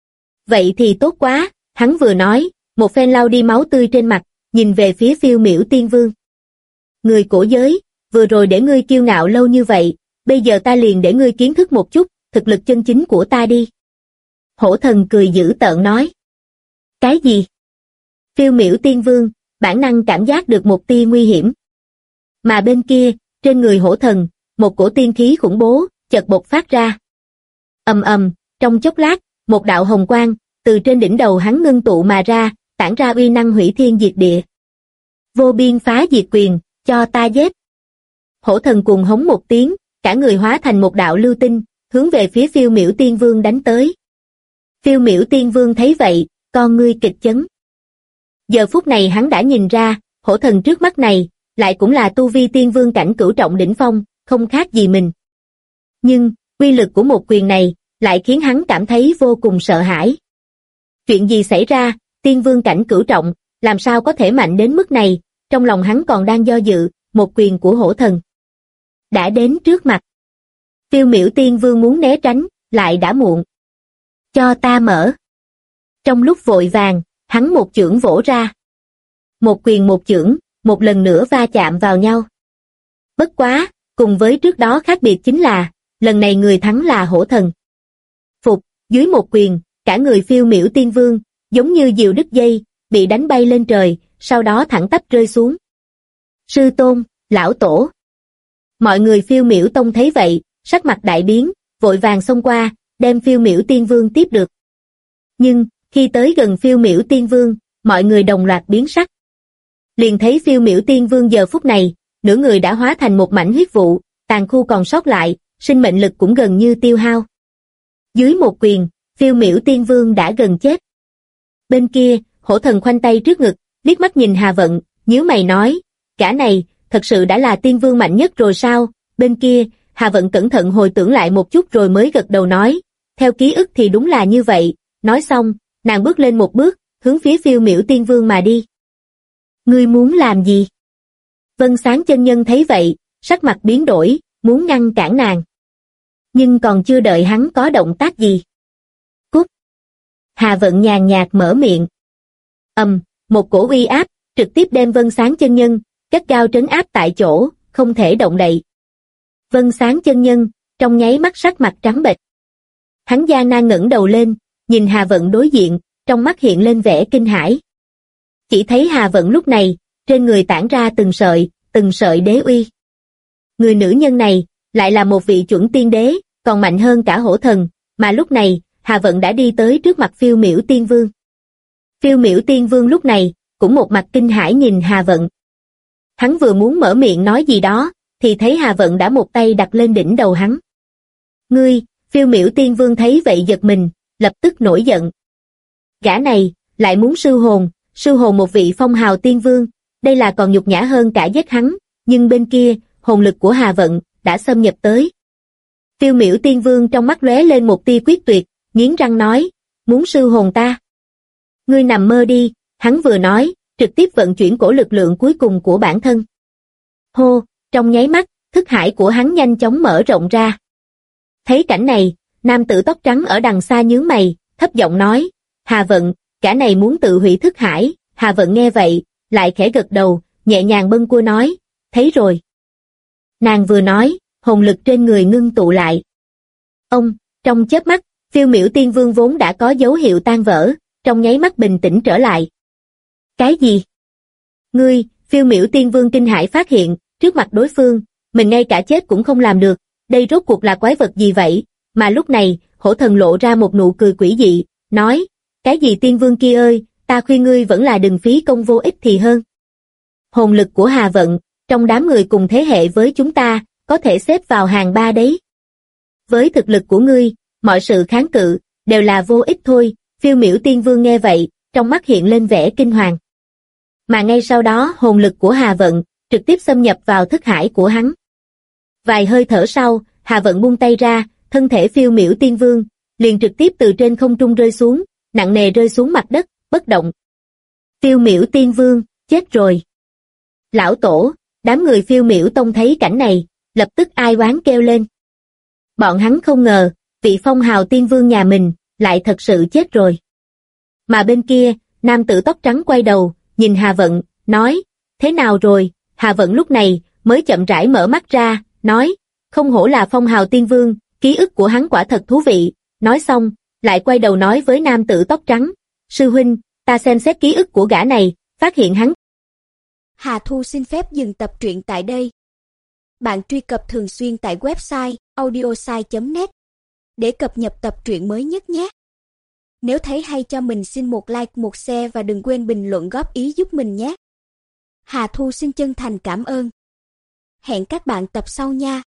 Vậy thì tốt quá, hắn vừa nói, một phen lau đi máu tươi trên mặt, nhìn về phía Phiêu Miểu Tiên Vương. Người cổ giới, vừa rồi để ngươi kiêu ngạo lâu như vậy, bây giờ ta liền để ngươi kiến thức một chút, thực lực chân chính của ta đi. Hổ thần cười dữ tợn nói. Cái gì? Phiêu Miểu Tiên Vương, bản năng cảm giác được một tia nguy hiểm. Mà bên kia, trên người hổ thần, một cổ tiên khí khủng bố, chợt bộc phát ra. Ầm ầm, trong chốc lát, một đạo hồng quang, từ trên đỉnh đầu hắn ngưng tụ mà ra, tản ra uy năng hủy thiên diệt địa. Vô biên phá diệt quyền, cho ta giết. Hổ thần cuồng hống một tiếng, cả người hóa thành một đạo lưu tinh, hướng về phía Phiêu Miểu Tiên Vương đánh tới. Phiêu Miểu Tiên Vương thấy vậy, con ngươi kịch chấn. Giờ phút này hắn đã nhìn ra, hổ thần trước mắt này, lại cũng là tu vi tiên vương cảnh cửu trọng đỉnh phong, không khác gì mình. Nhưng, uy lực của một quyền này, lại khiến hắn cảm thấy vô cùng sợ hãi. Chuyện gì xảy ra, tiên vương cảnh cửu trọng, làm sao có thể mạnh đến mức này, trong lòng hắn còn đang do dự, một quyền của hổ thần đã đến trước mặt. Phiêu Miểu Tiên Vương muốn né tránh, lại đã muộn. Cho ta mở. Trong lúc vội vàng, hắn một chưởng vỗ ra. Một quyền một chưởng, một lần nữa va chạm vào nhau. Bất quá, cùng với trước đó khác biệt chính là, lần này người thắng là hổ thần. Phục, dưới một quyền, cả người Phiêu Miểu Tiên Vương, giống như diều đứt dây, bị đánh bay lên trời, sau đó thẳng tắp rơi xuống. Sư tôn, lão tổ. Mọi người Phiêu Miểu Tông thấy vậy, sắc mặt đại biến, vội vàng xông qua, đem Phiêu Miểu Tiên Vương tiếp được. Nhưng, khi tới gần Phiêu Miểu Tiên Vương, mọi người đồng loạt biến sắc. Liền thấy Phiêu Miểu Tiên Vương giờ phút này, nửa người đã hóa thành một mảnh huyết vụ, tàn khu còn sót lại, sinh mệnh lực cũng gần như tiêu hao. Dưới một quyền, Phiêu Miểu Tiên Vương đã gần chết. Bên kia, hổ thần khoanh tay trước ngực, liếc mắt nhìn Hà Vận, nhíu mày nói, gã này, thật sự đã là tiên vương mạnh nhất rồi sao? Bên kia, Hà Vận cẩn thận hồi tưởng lại một chút rồi mới gật đầu nói, theo ký ức thì đúng là như vậy. Nói xong, nàng bước lên một bước, hướng phía Phiêu Miểu Tiên Vương mà đi. Ngươi muốn làm gì? Vân Sáng chân nhân thấy vậy, sắc mặt biến đổi, muốn ngăn cản nàng. Nhưng còn chưa đợi hắn có động tác gì. Cút! Hà Vận nhàn nhạt mở miệng. Một cổ uy áp, trực tiếp đem Vân Sáng chân nhân, gắt gao trấn áp tại chỗ, không thể động đậy. Vân Sáng chân nhân, trong nháy mắt sắc mặt trắng bệch. Hắn gian nan ngẩng đầu lên, nhìn Hà Vận đối diện, trong mắt hiện lên vẻ kinh hãi. Chỉ thấy Hà Vận lúc này, trên người tản ra từng sợi đế uy. Người nữ nhân này, lại là một vị chuẩn tiên đế, còn mạnh hơn cả hổ thần, mà lúc này, Hà Vận đã đi tới trước mặt Phiêu Miểu Tiên Vương. Phiêu Miểu Tiên Vương lúc này, cũng một mặt kinh hãi nhìn Hà Vận. Hắn vừa muốn mở miệng nói gì đó, thì thấy Hà Vận đã một tay đặt lên đỉnh đầu hắn. Ngươi, Phiêu Miểu Tiên Vương thấy vậy giật mình, lập tức nổi giận. Gã này, lại muốn sư hồn một vị phong hào tiên vương, đây là còn nhục nhã hơn cả giết hắn, nhưng bên kia, hồn lực của Hà Vận, đã xâm nhập tới. Phiêu Miểu Tiên Vương trong mắt lóe lên một tia quyết tuyệt, nghiến răng nói, muốn sư hồn ta. Ngươi nằm mơ đi, hắn vừa nói, trực tiếp vận chuyển cổ lực lượng cuối cùng của bản thân. Hô, trong nháy mắt, thức hải của hắn nhanh chóng mở rộng ra. Thấy cảnh này, nam tử tóc trắng ở đằng xa nhướng mày, thấp giọng nói, Hà Vận, gã này muốn tự hủy thức hải. Hà Vận nghe vậy, lại khẽ gật đầu, nhẹ nhàng bâng quơ nói, thấy rồi. Nàng vừa nói, hồn lực trên người ngưng tụ lại. Trong chớp mắt, Phiêu Miểu Tiên Vương vốn đã có dấu hiệu tan vỡ, trong nháy mắt bình tĩnh trở lại. Cái gì? Ngươi, Phiêu Miểu Tiên Vương kinh hãi phát hiện, trước mặt đối phương, mình ngay cả chết cũng không làm được, đây rốt cuộc là quái vật gì vậy? Mà lúc này, hổ thần lộ ra một nụ cười quỷ dị, nói, cái gì Tiên Vương kia ơi, ta khuyên ngươi vẫn là đừng phí công vô ích thì hơn. Hồn lực của Hà Vận, trong đám người cùng thế hệ với chúng ta, có thể xếp vào hàng 3 đấy. Với thực lực của ngươi, mọi sự kháng cự, đều là vô ích thôi. Phiêu Miểu Tiên Vương nghe vậy, trong mắt hiện lên vẻ kinh hoàng. Mà ngay sau đó hồn lực của Hà Vận, trực tiếp xâm nhập vào thức hải của hắn. Vài hơi thở sau, Hà Vận buông tay ra, thân thể Phiêu Miểu Tiên Vương, liền trực tiếp từ trên không trung rơi xuống, nặng nề rơi xuống mặt đất, bất động. Phiêu Miểu Tiên Vương, chết rồi. Lão Tổ, đám người Phiêu Miểu Tông thấy cảnh này, lập tức ai oán kêu lên. Bọn hắn không ngờ, vị phong hào tiên vương nhà mình, lại thật sự chết rồi. Mà bên kia, nam tử tóc trắng quay đầu, nhìn Hà Vận, nói, thế nào rồi? Hà Vận lúc này, mới chậm rãi mở mắt ra, nói, không hổ là phong hào tiên vương, ký ức của hắn quả thật thú vị. Nói xong, lại quay đầu nói với nam tử tóc trắng, sư huynh, ta xem xét ký ức của gã này, phát hiện hắn. Hà Thu xin phép dừng tập truyện tại đây. Bạn truy cập thường xuyên tại website audiosai.net để cập nhật tập truyện mới nhất nhé. Nếu thấy hay cho mình xin một like, một share và đừng quên bình luận góp ý giúp mình nhé. Hà Thu xin chân thành cảm ơn. Hẹn các bạn tập sau nha.